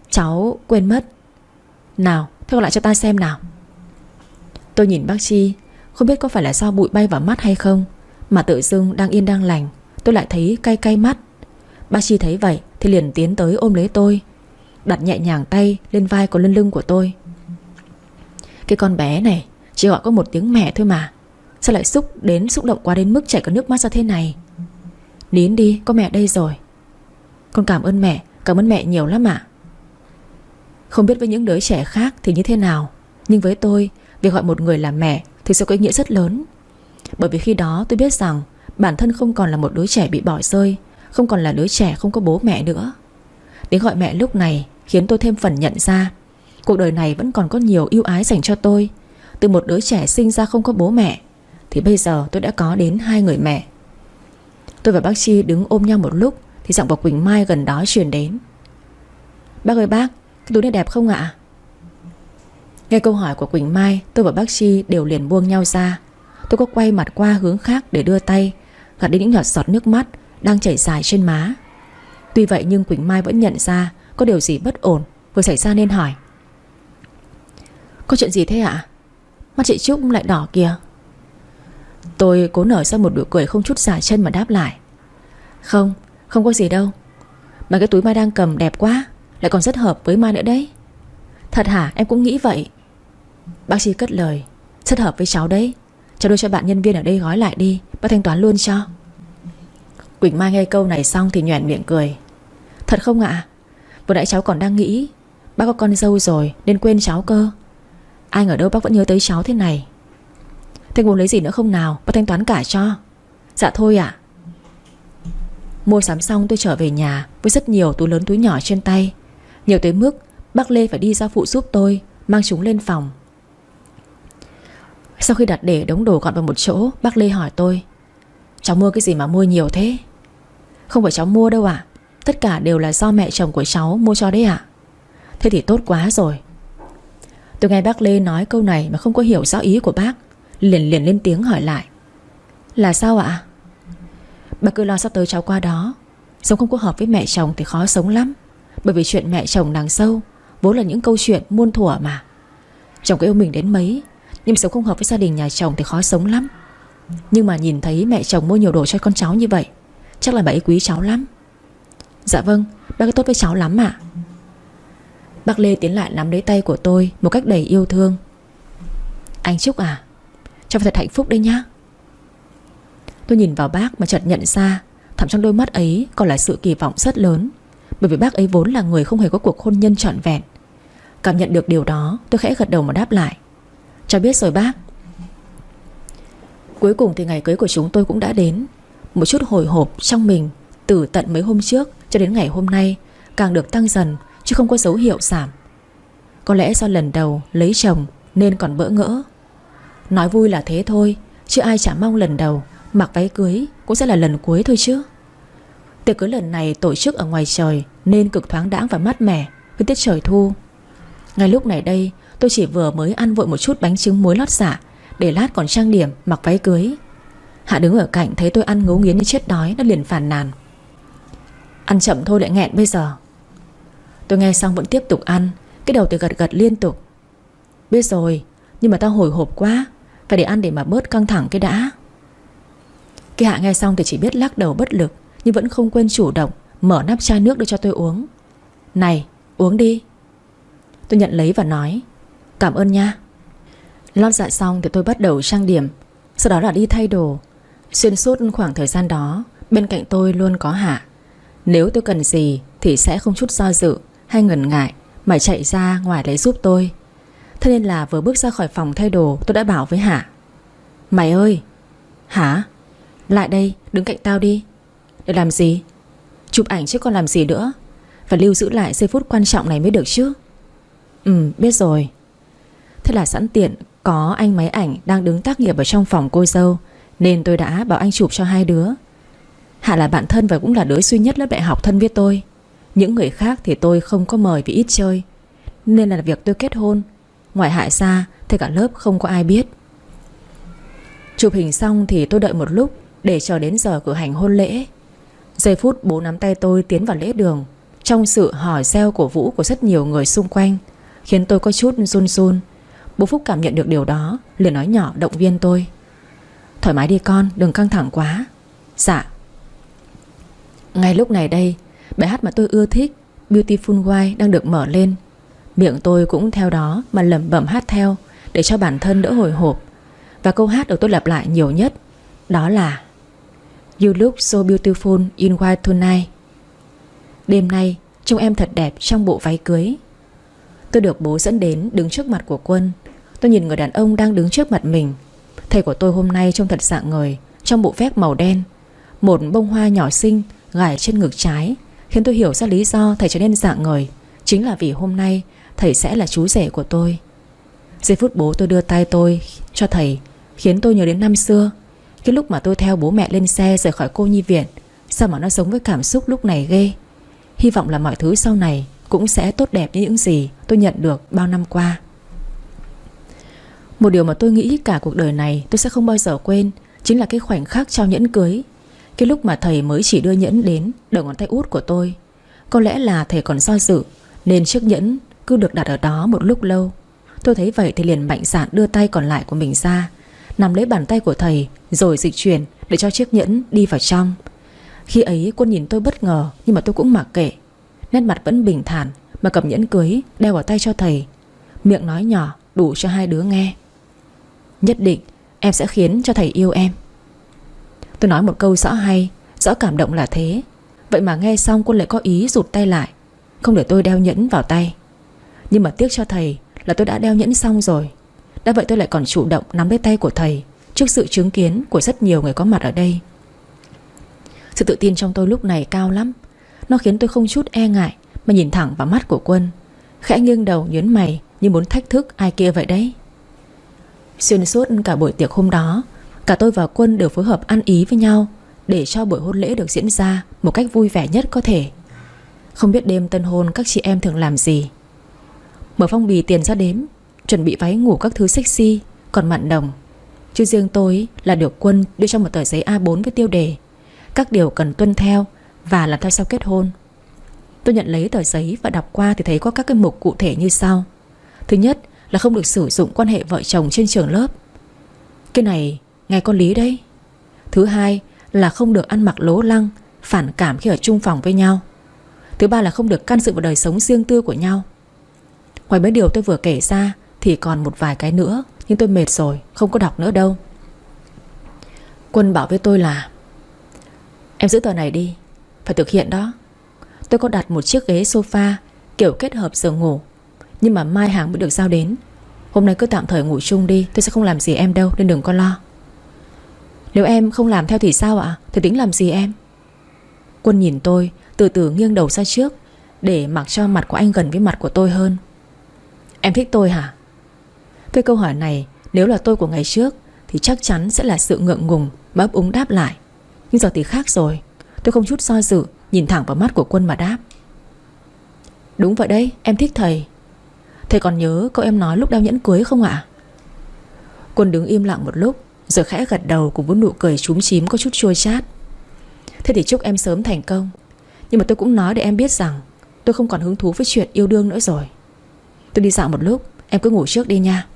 Cháu quên mất. Nào, thế còn lại cho ta xem nào. Tôi nhìn bác Chi, không biết có phải là do bụi bay vào mắt hay không, mà tự dưng đang yên đang lành tôi lại thấy cay cay mắt. Bác Chi thấy vậy thì liền tiến tới ôm lấy tôi, đặt nhẹ nhàng tay lên vai của lưng lưng của tôi. Cái con bé này chỉ gọi có một tiếng mẹ thôi mà, sao lại xúc đến xúc động quá đến mức chảy cả nước mắt ra thế này. Nín đi, có mẹ đây rồi. Con cảm ơn mẹ, cảm ơn mẹ nhiều lắm ạ. Không biết với những đứa trẻ khác thì như thế nào, nhưng với tôi, việc gọi một người là mẹ thì sẽ có ý nghĩa rất lớn. Bởi vì khi đó tôi biết rằng bản thân không còn là một đứa trẻ bị bỏ rơi, không còn là đứa trẻ không có bố mẹ nữa. Tiếng gọi mẹ lúc này khiến tôi thêm phần nhận ra cuộc đời này vẫn còn có nhiều ưu ái dành cho tôi. Từ một đứa trẻ sinh ra không có bố mẹ thì bây giờ tôi đã có đến hai người mẹ. Tôi và bác Chi đứng ôm nhau một lúc thì giọng của Quỳnh Mai gần đó truyền đến. Bác ơi bác, cái túi này đẹp không ạ? Nghe câu hỏi của Quỳnh Mai, tôi và bác Chi đều liền buông nhau ra. Tôi có quay mặt qua hướng khác để đưa tay gạt đi những giọt giọt nước mắt đang chảy dài trên má. Tuy vậy nhưng Quỳnh Mai vẫn nhận ra có điều gì bất ổn vừa xảy ra nên hỏi. Có chuyện gì thế ạ? Mắt chị Trúc lại đỏ kìa. Tôi cố nở ra một nụ cười không chút xả chân mà đáp lại. Không, không có gì đâu. Mà cái túi Mai đang cầm đẹp quá, lại còn rất hợp với Mai nữa đấy. Thật hả? Em cũng nghĩ vậy. Bác Chi cất lời. Rất hợp với cháu đấy. Cháu đưa cho bạn nhân viên ở đây gói lại đi, bác thanh toán luôn cho. Quỳnh Mai nghe câu này xong thì nhoẻn miệng cười. Thật không ạ? Vừa nãy cháu còn đang nghĩ bác có con dâu rồi nên quên cháu cơ. Ai ngờ đâu bác vẫn nhớ tới cháu thế này. Thế muốn lấy gì nữa không nào, bác thanh toán cả cho. Dạ thôi ạ. Mua sắm xong tôi trở về nhà với rất nhiều túi lớn túi nhỏ trên tay, nhiều tới mức bác Lê phải đi ra phụ giúp tôi mang chúng lên phòng. Sau khi đặt để đống đồ gọn vào một chỗ, bác Lê hỏi tôi. Cháu mua cái gì mà mua nhiều thế? Không phải cháu mua đâu ạ, tất cả đều là do mẹ chồng của cháu mua cho đấy ạ. Thế thì tốt quá rồi. Tôi nghe bác Lê nói câu này mà không có hiểu rõ ý của bác, liền liền lên tiếng hỏi lại. Là sao ạ? Bác cứ lo sắp tới cháu qua đó sống không có hợp với mẹ chồng thì khó sống lắm. Bởi vì chuyện mẹ chồng nàng dâu vốn là những câu chuyện muôn thuở mà. Chồng có yêu mình đến mấy, nhưng sống không hợp với gia đình nhà chồng thì khó sống lắm. Nhưng mà nhìn thấy mẹ chồng mua nhiều đồ cho con cháu như vậy, chắc là bà ấy quý cháu lắm. Dạ vâng, bác ấy tốt với cháu lắm ạ. Bác Lê tiến lại nắm lấy tay của tôi một cách đầy yêu thương. Anh Trúc à, cháu phải thật hạnh phúc đấy nhá. Tôi nhìn vào bác mà chợt nhận ra thẳm trong đôi mắt ấy còn là sự kỳ vọng rất lớn. Bởi vì bác ấy vốn là người không hề có cuộc hôn nhân trọn vẹn. Cảm nhận được điều đó, tôi khẽ gật đầu mà đáp lại. Cháu biết rồi bác. Cuối cùng thì ngày cưới của chúng tôi cũng đã đến. Một chút hồi hộp trong mình từ tận mấy hôm trước cho đến ngày hôm nay càng được tăng dần, chứ không có dấu hiệu giảm. Có lẽ do lần đầu lấy chồng nên còn bỡ ngỡ. Nói vui là thế thôi, chứ ai chả mong lần đầu mặc váy cưới cũng sẽ là lần cuối thôi chứ. Tiệc cưới lần này tổ chức ở ngoài trời nên cực thoáng đãng và mát mẻ với tiết trời thu. Ngay lúc này đây, tôi chỉ vừa mới ăn vội một chút bánh trứng muối lót dạ để lát còn trang điểm mặc váy cưới. Hạ đứng ở cạnh thấy tôi ăn ngấu nghiến như chết đói, nó liền phàn nàn. Ăn chậm thôi lại nghẹn bây giờ. Tôi nghe xong vẫn tiếp tục ăn, cái đầu thì gật gật liên tục. Biết rồi, nhưng mà tao hồi hộp quá, phải để ăn để mà bớt căng thẳng cái đã. Cái Hạ nghe xong thì chỉ biết lắc đầu bất lực, nhưng vẫn không quên chủ động mở nắp chai nước đưa cho tôi uống. Này, uống đi. Tôi nhận lấy và nói. Cảm ơn nha. Lót dạ xong thì tôi bắt đầu trang điểm, sau đó là đi thay đồ. Xuyên suốt khoảng thời gian đó, bên cạnh tôi luôn có Hạ. Nếu tôi cần gì thì sẽ không chút do dự hay ngần ngại mà chạy ra ngoài lấy giúp tôi. Thế nên là vừa bước ra khỏi phòng thay đồ, tôi đã bảo với Hạ. Mày ơi. Hả? Lại đây, đứng cạnh tao đi. Để làm gì? Chụp ảnh chứ còn làm gì nữa. Phải lưu giữ lại giây phút quan trọng này mới được chứ. Ừ, biết rồi. Thế là sẵn tiện có anh máy ảnh đang đứng tác nghiệp ở trong phòng cô dâu, nên tôi đã bảo anh chụp cho hai đứa. Hạ là bạn thân và cũng là đứa duy nhất lớp đại học thân với tôi. Những người khác thì tôi không có mời vì ít chơi, nên là việc tôi kết hôn, ngoài Hạ ra thì cả lớp không có ai biết. Chụp hình xong thì tôi đợi một lúc để chờ đến giờ cử hành hôn lễ. Giây phút bố nắm tay tôi tiến vào lễ đường, trong sự hò reo cổ vũ của rất nhiều người xung quanh, khiến tôi có chút run run. Bố Phúc cảm nhận được điều đó, liền nói nhỏ động viên tôi: "Thoải mái đi con, đừng căng thẳng quá." "Dạ." Ngay lúc này đây, bài hát mà tôi ưa thích, Beautiful Wife, đang được mở lên. Miệng tôi cũng theo đó mà lẩm bẩm hát theo, để cho bản thân đỡ hồi hộp. Và câu hát được tôi lặp lại nhiều nhất đó là You look so beautiful in white tonight. Đêm nay trông em thật đẹp trong bộ váy cưới. Tôi được bố dẫn đến đứng trước mặt của Quân. Tôi nhìn người đàn ông đang đứng trước mặt mình. Thầy của tôi hôm nay trông thật rạng ngời trong bộ vest màu đen. Một bông hoa nhỏ xinh gài trên ngực trái, khiến tôi hiểu ra lý do thầy trở nên rạng ngời chính là vì hôm nay thầy sẽ là chú rể của tôi. Giây phút bố tôi đưa tay tôi cho thầy khiến tôi nhớ đến năm xưa, cái lúc mà tôi theo bố mẹ lên xe rời khỏi cô nhi viện. Sao mà nó giống với cảm xúc lúc này ghê. Hy vọng là mọi thứ sau này cũng sẽ tốt đẹp như những gì tôi nhận được bao năm qua. Một điều mà tôi nghĩ cả cuộc đời này tôi sẽ không bao giờ quên chính là cái khoảnh khắc trao nhẫn cưới. Cái lúc mà thầy mới chỉ đưa nhẫn đến đầu ngón tay út của tôi. Có lẽ là thầy còn do dự nên chiếc nhẫn cứ được đặt ở đó một lúc lâu. Tôi thấy vậy thì liền mạnh dạn đưa tay còn lại của mình ra, nắm lấy bàn tay của thầy rồi dịch chuyển để cho chiếc nhẫn đi vào trong. Khi ấy Quân nhìn tôi bất ngờ, nhưng mà tôi cũng mặc kệ. Nét mặt vẫn bình thản mà cầm nhẫn cưới đeo vào tay cho thầy, miệng nói nhỏ đủ cho hai đứa nghe: "Nhất định em sẽ khiến cho thầy yêu em." Tôi nói một câu rõ hay, rõ cảm động là thế. Vậy mà nghe xong Quân lại có ý rụt tay lại, không để tôi đeo nhẫn vào tay. Nhưng mà tiếc cho thầy là tôi đã đeo nhẫn xong rồi. Đã vậy tôi lại còn chủ động nắm lấy tay của thầy trước sự chứng kiến của rất nhiều người có mặt ở đây. Sự tự tin trong tôi lúc này cao lắm. Nó khiến tôi không chút e ngại mà nhìn thẳng vào mắt của Quân, khẽ nghiêng đầu nhớn mày như muốn thách thức ai kia vậy đấy. Xuyên suốt cả buổi tiệc hôm đó, cả tôi và Quân đều phối hợp ăn ý với nhau để cho buổi hôn lễ được diễn ra một cách vui vẻ nhất có thể. Không biết đêm tân hôn các chị em thường làm gì. Mở phong bì tiền ra đếm, chuẩn bị váy ngủ các thứ sexy, còn mặn đồng. Chứ riêng tôi là được Quân đưa cho một tờ giấy A bốn với tiêu đề các điều cần tuân theo và làm theo sau kết hôn. Tôi nhận lấy tờ giấy và đọc qua thì thấy có các cái mục cụ thể như sau. Thứ nhất là không được sử dụng quan hệ vợ chồng trên trường lớp. Cái này nghe có lý đấy. Thứ hai là không được ăn mặc lố lăng, phản cảm khi ở chung phòng với nhau. Thứ ba là không được can dự vào đời sống riêng tư của nhau. Ngoài mấy điều tôi vừa kể ra thì còn một vài cái nữa, nhưng tôi mệt rồi, không có đọc nữa đâu. Quân bảo với tôi là em giữ tờ này đi, phải thực hiện đó. Tôi có đặt một chiếc ghế sofa kiểu kết hợp giường ngủ, nhưng mà mai hàng mới được giao đến. Hôm nay cứ tạm thời ngủ chung đi, tôi sẽ không làm gì em đâu, nên đừng có lo. Nếu em không làm theo thì sao ạ? Thì tính làm gì em? Quân nhìn tôi, từ từ nghiêng đầu ra trước để mặc cho mặt của anh gần với mặt của tôi hơn. Em thích tôi hả? Cái câu hỏi này nếu là tôi của ngày trước thì chắc chắn sẽ là sự ngượng ngùng mà ấp úng đáp lại. Nhưng giờ thì khác rồi. Tôi không chút do dự, nhìn thẳng vào mắt của Quân mà đáp. Đúng vậy đấy, em thích thầy. Thầy còn nhớ câu em nói lúc đeo nhẫn cưới không ạ? Quân đứng im lặng một lúc rồi khẽ gật đầu cùng với nụ cười chúm chím có chút chua chát. Thế thì chúc em sớm thành công. Nhưng mà tôi cũng nói để em biết rằng tôi không còn hứng thú với chuyện yêu đương nữa rồi. Tôi đi dạo một lúc, em cứ ngủ trước đi nha.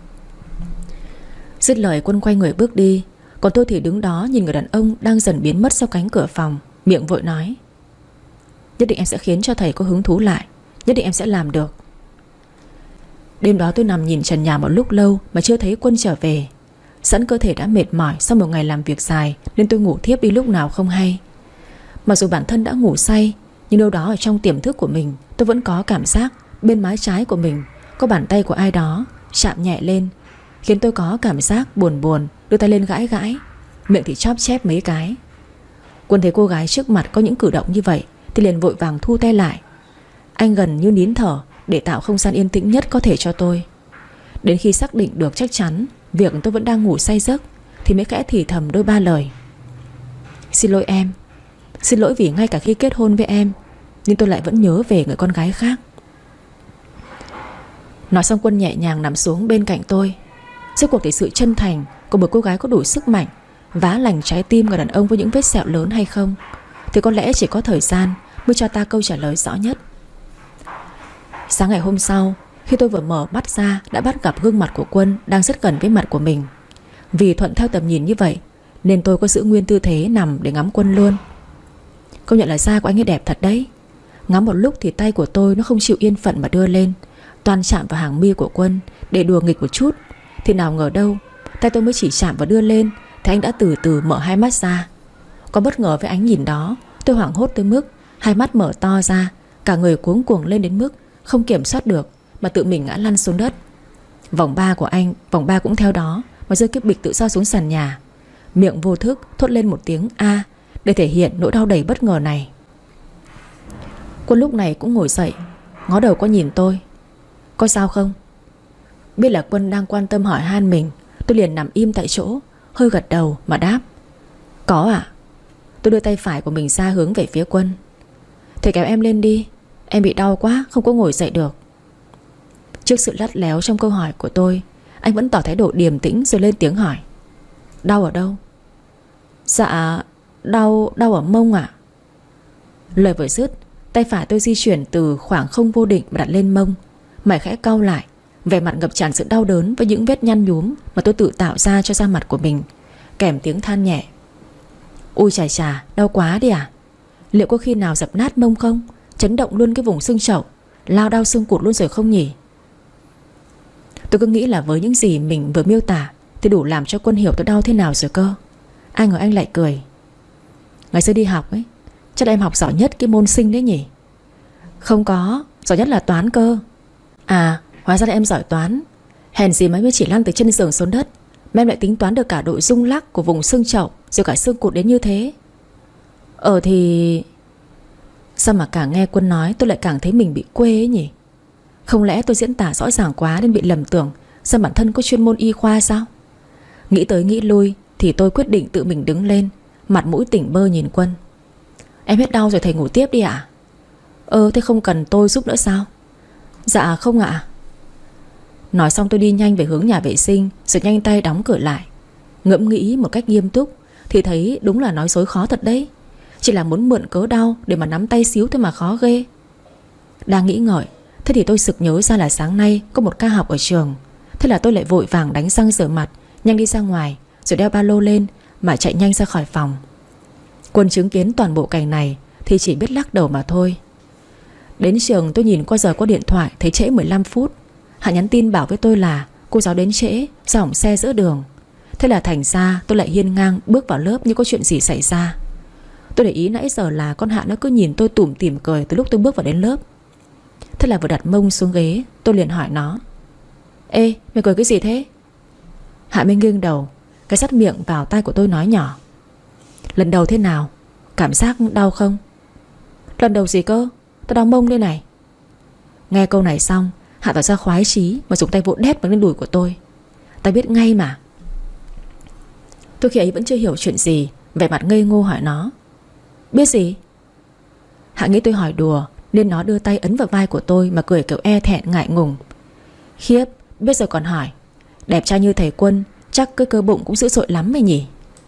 Dứt lời Quân quay người bước đi. Còn tôi thì đứng đó nhìn người đàn ông đang dần biến mất sau cánh cửa phòng, miệng vội nói: Nhất định em sẽ khiến cho thầy có hứng thú lại. Nhất định em sẽ làm được. Đêm đó tôi nằm nhìn trần nhà một lúc lâu mà chưa thấy Quân trở về. Sẵn cơ thể đã mệt mỏi sau một ngày làm việc dài nên tôi ngủ thiếp đi lúc nào không hay. Mặc dù bản thân đã ngủ say, nhưng đâu đó ở trong tiềm thức của mình tôi vẫn có cảm giác bên má trái của mình có bàn tay của ai đó chạm nhẹ lên, khiến tôi có cảm giác buồn buồn, đưa tay lên gãi gãi, miệng thì chóp chép mấy cái. Quân thấy cô gái trước mặt có những cử động như vậy thì liền vội vàng thu tay lại. Anh gần như nín thở để tạo không gian yên tĩnh nhất có thể cho tôi. Đến khi xác định được chắc chắn việc tôi vẫn đang ngủ say giấc thì mới khẽ thì thầm đôi ba lời: Xin lỗi em. Xin lỗi vì ngay cả khi kết hôn với em, nhưng tôi lại vẫn nhớ về người con gái khác. Nói xong Quân nhẹ nhàng nằm xuống bên cạnh tôi. Rốt cuộc thì sự chân thành của một cô gái có đủ sức mạnh vá lành trái tim người đàn ông với những vết sẹo lớn hay không thì có lẽ chỉ có thời gian mới cho ta câu trả lời rõ nhất. Sáng ngày hôm sau, khi tôi vừa mở mắt ra đã bắt gặp gương mặt của Quân đang rất gần với mặt của mình. Vì thuận theo tầm nhìn như vậy nên tôi có giữ nguyên tư thế nằm để ngắm Quân luôn. Công nhận là da của anh ấy đẹp thật đấy. Ngắm một lúc thì tay của tôi nó không chịu yên phận mà đưa lên, toàn chạm vào hàng mi của Quân để đùa nghịch một chút. Thì nào ngờ đâu, tay tôi mới chỉ chạm và đưa lên thì anh đã từ từ mở hai mắt ra. Có bất ngờ với ánh nhìn đó, tôi hoảng hốt tới mức hai mắt mở to ra, cả người cuống cuồng lên đến mức không kiểm soát được mà tự mình ngã lăn xuống đất. Vòng ba của anh, vòng ba cũng theo đó mà rơi cái bịch tự do xuống sàn nhà. Miệng vô thức thốt lên một tiếng a để thể hiện nỗi đau đầy bất ngờ này. Quân lúc này cũng ngồi dậy, ngó đầu qua nhìn tôi. Có sao không? Biết là Quân đang quan tâm hỏi han mình, tôi liền nằm im tại chỗ, hơi gật đầu mà đáp. Có ạ. Tôi đưa tay phải của mình ra hướng về phía Quân. Thầy kéo em lên đi, em bị đau quá, không có ngồi dậy được. Trước sự lắt léo trong câu hỏi của tôi, anh vẫn tỏ thái độ điềm tĩnh rồi lên tiếng hỏi. Đau ở đâu? Dạ, đau, đau ở mông ạ. Lời vừa dứt, tay phải tôi di chuyển từ khoảng không vô định mà đặt lên mông. Mày khẽ cau lại, vẻ mặt ngập tràn sự đau đớn với những vết nhăn nhúm mà tôi tự tạo ra cho da mặt của mình, kèm tiếng than nhẹ. Ui chà chà, đau quá đi à? Liệu có khi nào dập nát mông không? Chấn động luôn cái vùng xương chậu, lao đau xương cụt luôn rồi không nhỉ? Tôi cứ nghĩ là với những gì mình vừa miêu tả thì đủ làm cho Quân hiểu tôi đau thế nào rồi cơ. Ai ngờ anh lại cười. Ngày xưa đi học ấy, chắc là em học giỏi nhất cái môn sinh đấy nhỉ? Không có, giỏi nhất là toán cơ. À, hóa ra là em giỏi toán. Hèn gì mà mới chỉ lăn từ chân giường xuống đất mà em lại tính toán được cả độ rung lắc của vùng xương chậu rồi cả xương cụt đến như thế. Ờ thì... Sao mà càng nghe Quân nói tôi lại càng thấy mình bị quê ấy nhỉ? Không lẽ tôi diễn tả rõ ràng quá nên bị lầm tưởng sao bản thân có chuyên môn y khoa sao? Nghĩ tới nghĩ lui thì tôi quyết định tự mình đứng lên, mặt mũi tỉnh bơ nhìn Quân. Em hết đau rồi thầy ngủ tiếp đi ạ. À? Ờ thế không cần tôi giúp nữa sao? Dạ không ạ. Nói xong tôi đi nhanh về hướng nhà vệ sinh rồi nhanh tay đóng cửa lại. Ngẫm nghĩ một cách nghiêm túc thì thấy đúng là nói dối khó thật đấy. Chỉ là muốn mượn cớ đau để mà nắm tay xíu thôi mà khó ghê. Đang nghĩ ngợi, thế thì tôi sực nhớ ra là sáng nay có một ca học ở trường. Thế là tôi lại vội vàng đánh răng rửa mặt, nhanh đi ra ngoài rồi đeo ba lô lên mà chạy nhanh ra khỏi phòng. Quân chứng kiến toàn bộ cảnh này thì chỉ biết lắc đầu mà thôi. Đến trường tôi nhìn qua giờ có điện thoại thấy trễ mười lăm phút. Hạ nhắn tin bảo với tôi là cô giáo đến trễ do hỏng xe giữa đường. Thế là thành ra tôi lại hiên ngang bước vào lớp như có chuyện gì xảy ra. Tôi để ý nãy giờ là con Hạ nó cứ nhìn tôi tủm tỉm cười từ lúc tôi bước vào đến lớp. Thế là vừa đặt mông xuống ghế tôi liền hỏi nó. Ê mày cười cái gì thế? Hạ mới nghiêng đầu, cái sắt miệng vào tai của tôi nói nhỏ. Lần đầu thế nào? Cảm giác đau không? Lần đầu gì cơ? Tao đau mông đây này. Nghe câu này xong Hạ tỏ ra khoái chí mà dùng tay vỗ đét vào lên đùi của tôi. Tao biết ngay mà. Tôi khi ấy vẫn chưa hiểu chuyện gì, vẻ mặt ngây ngô hỏi nó. Biết gì? Hạ nghĩ tôi hỏi đùa nên nó đưa tay ấn vào vai của tôi mà cười kiểu e thẹn ngại ngùng. Khiếp, biết rồi còn hỏi. Đẹp trai như thầy Quân chắc cái cơ bụng cũng dữ dội lắm mày nhỉ?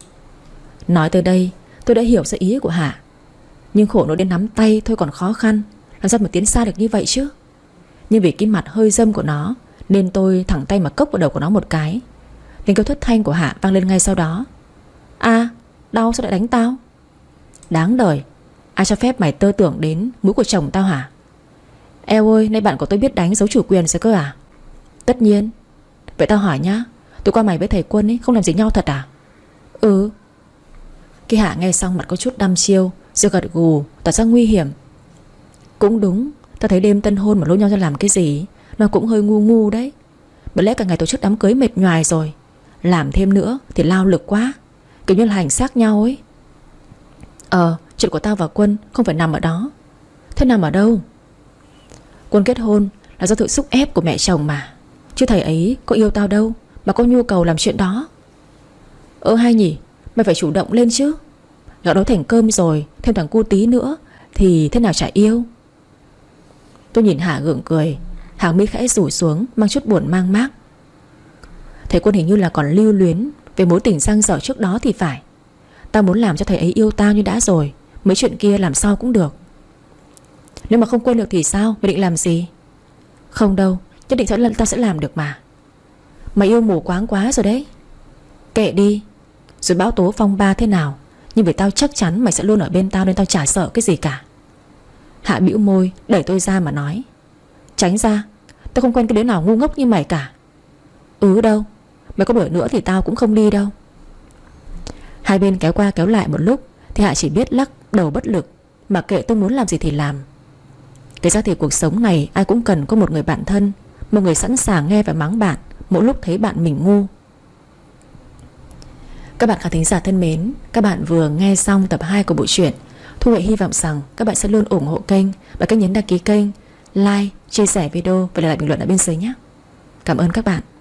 Nói tới đây tôi đã hiểu ra ý của Hạ. Nhưng khổ nó đến nắm tay thôi còn khó khăn, làm sao mà tiến xa được như vậy chứ. Nhưng vì cái mặt hơi dâm của nó nên tôi thẳng tay mà cốc vào đầu của nó một cái. Tiếng kêu thất thanh của Hạ vang lên ngay sau đó. À, đau sao lại đánh tao? Đáng đời, ai cho phép mày tơ tưởng đến mũi của chồng tao hả? Eo ơi, nay bạn của tôi biết đánh giấu chủ quyền rồi cơ à? Tất nhiên. Vậy tao hỏi nhá, tối qua mày với thầy Quân ấy không làm gì nhau thật à? Ừ. Cái Hạ nghe xong mặt có chút đăm chiêu rồi gật gù tỏ ra nguy hiểm. Cũng đúng, tao thấy đêm tân hôn mà lôi nhau ra làm cái gì nó cũng hơi ngu ngu đấy. Bởi lẽ cả ngày tổ chức đám cưới mệt nhoài rồi, làm thêm nữa thì lao lực quá, kiểu như là hành xác nhau ấy. Ờ, chuyện của tao và Quân không phải nằm ở đó. Thế nằm ở đâu? Quân kết hôn là do sự xúc ép của mẹ chồng mà, chứ thầy ấy có yêu tao đâu mà có nhu cầu làm chuyện đó. Ơ hay nhỉ, mày phải chủ động lên chứ. Gạo nấu thành cơm rồi, thêm thằng cu tí nữa thì thế nào chả yêu. Tôi nhìn Hạ gượng cười, hàng mi khẽ rủ xuống mang chút buồn mang mác. Thầy Quân hình như là còn lưu luyến về mối tình giang dở trước đó thì phải. Tao muốn làm cho thầy ấy yêu tao như đã rồi, mấy chuyện kia làm sao cũng được. Nếu mà không quên được thì sao? Mày định làm gì? Không đâu, nhất định sẽ, tao sẽ làm được mà. Mày yêu mù quáng quá rồi đấy. Kệ đi. Rồi bão tố phong ba thế nào, nhưng vì tao chắc chắn mày sẽ luôn ở bên tao, nên tao chả sợ cái gì cả. Hạ bĩu môi đẩy tôi ra mà nói: Tránh ra, tao không quen cái đứa nào ngu ngốc như mày cả. Ừ đâu, mày có đuổi nữa thì tao cũng không đi đâu. Hai bên kéo qua kéo lại một lúc thì Hạ chỉ biết lắc đầu bất lực, mà kệ tôi muốn làm gì thì làm. Cái ra thì cuộc sống này ai cũng cần có một người bạn thân, một người sẵn sàng nghe và mắng bạn mỗi lúc thấy bạn mình ngu. Các bạn khán thính giả thân mến, các bạn vừa nghe xong tập hai của bộ truyện. Thu Huệ hy vọng rằng các bạn sẽ luôn ủng hộ kênh bằng cách nhấn đăng ký kênh, like, chia sẻ video và để lại bình luận ở bên dưới nhé. Cảm ơn các bạn.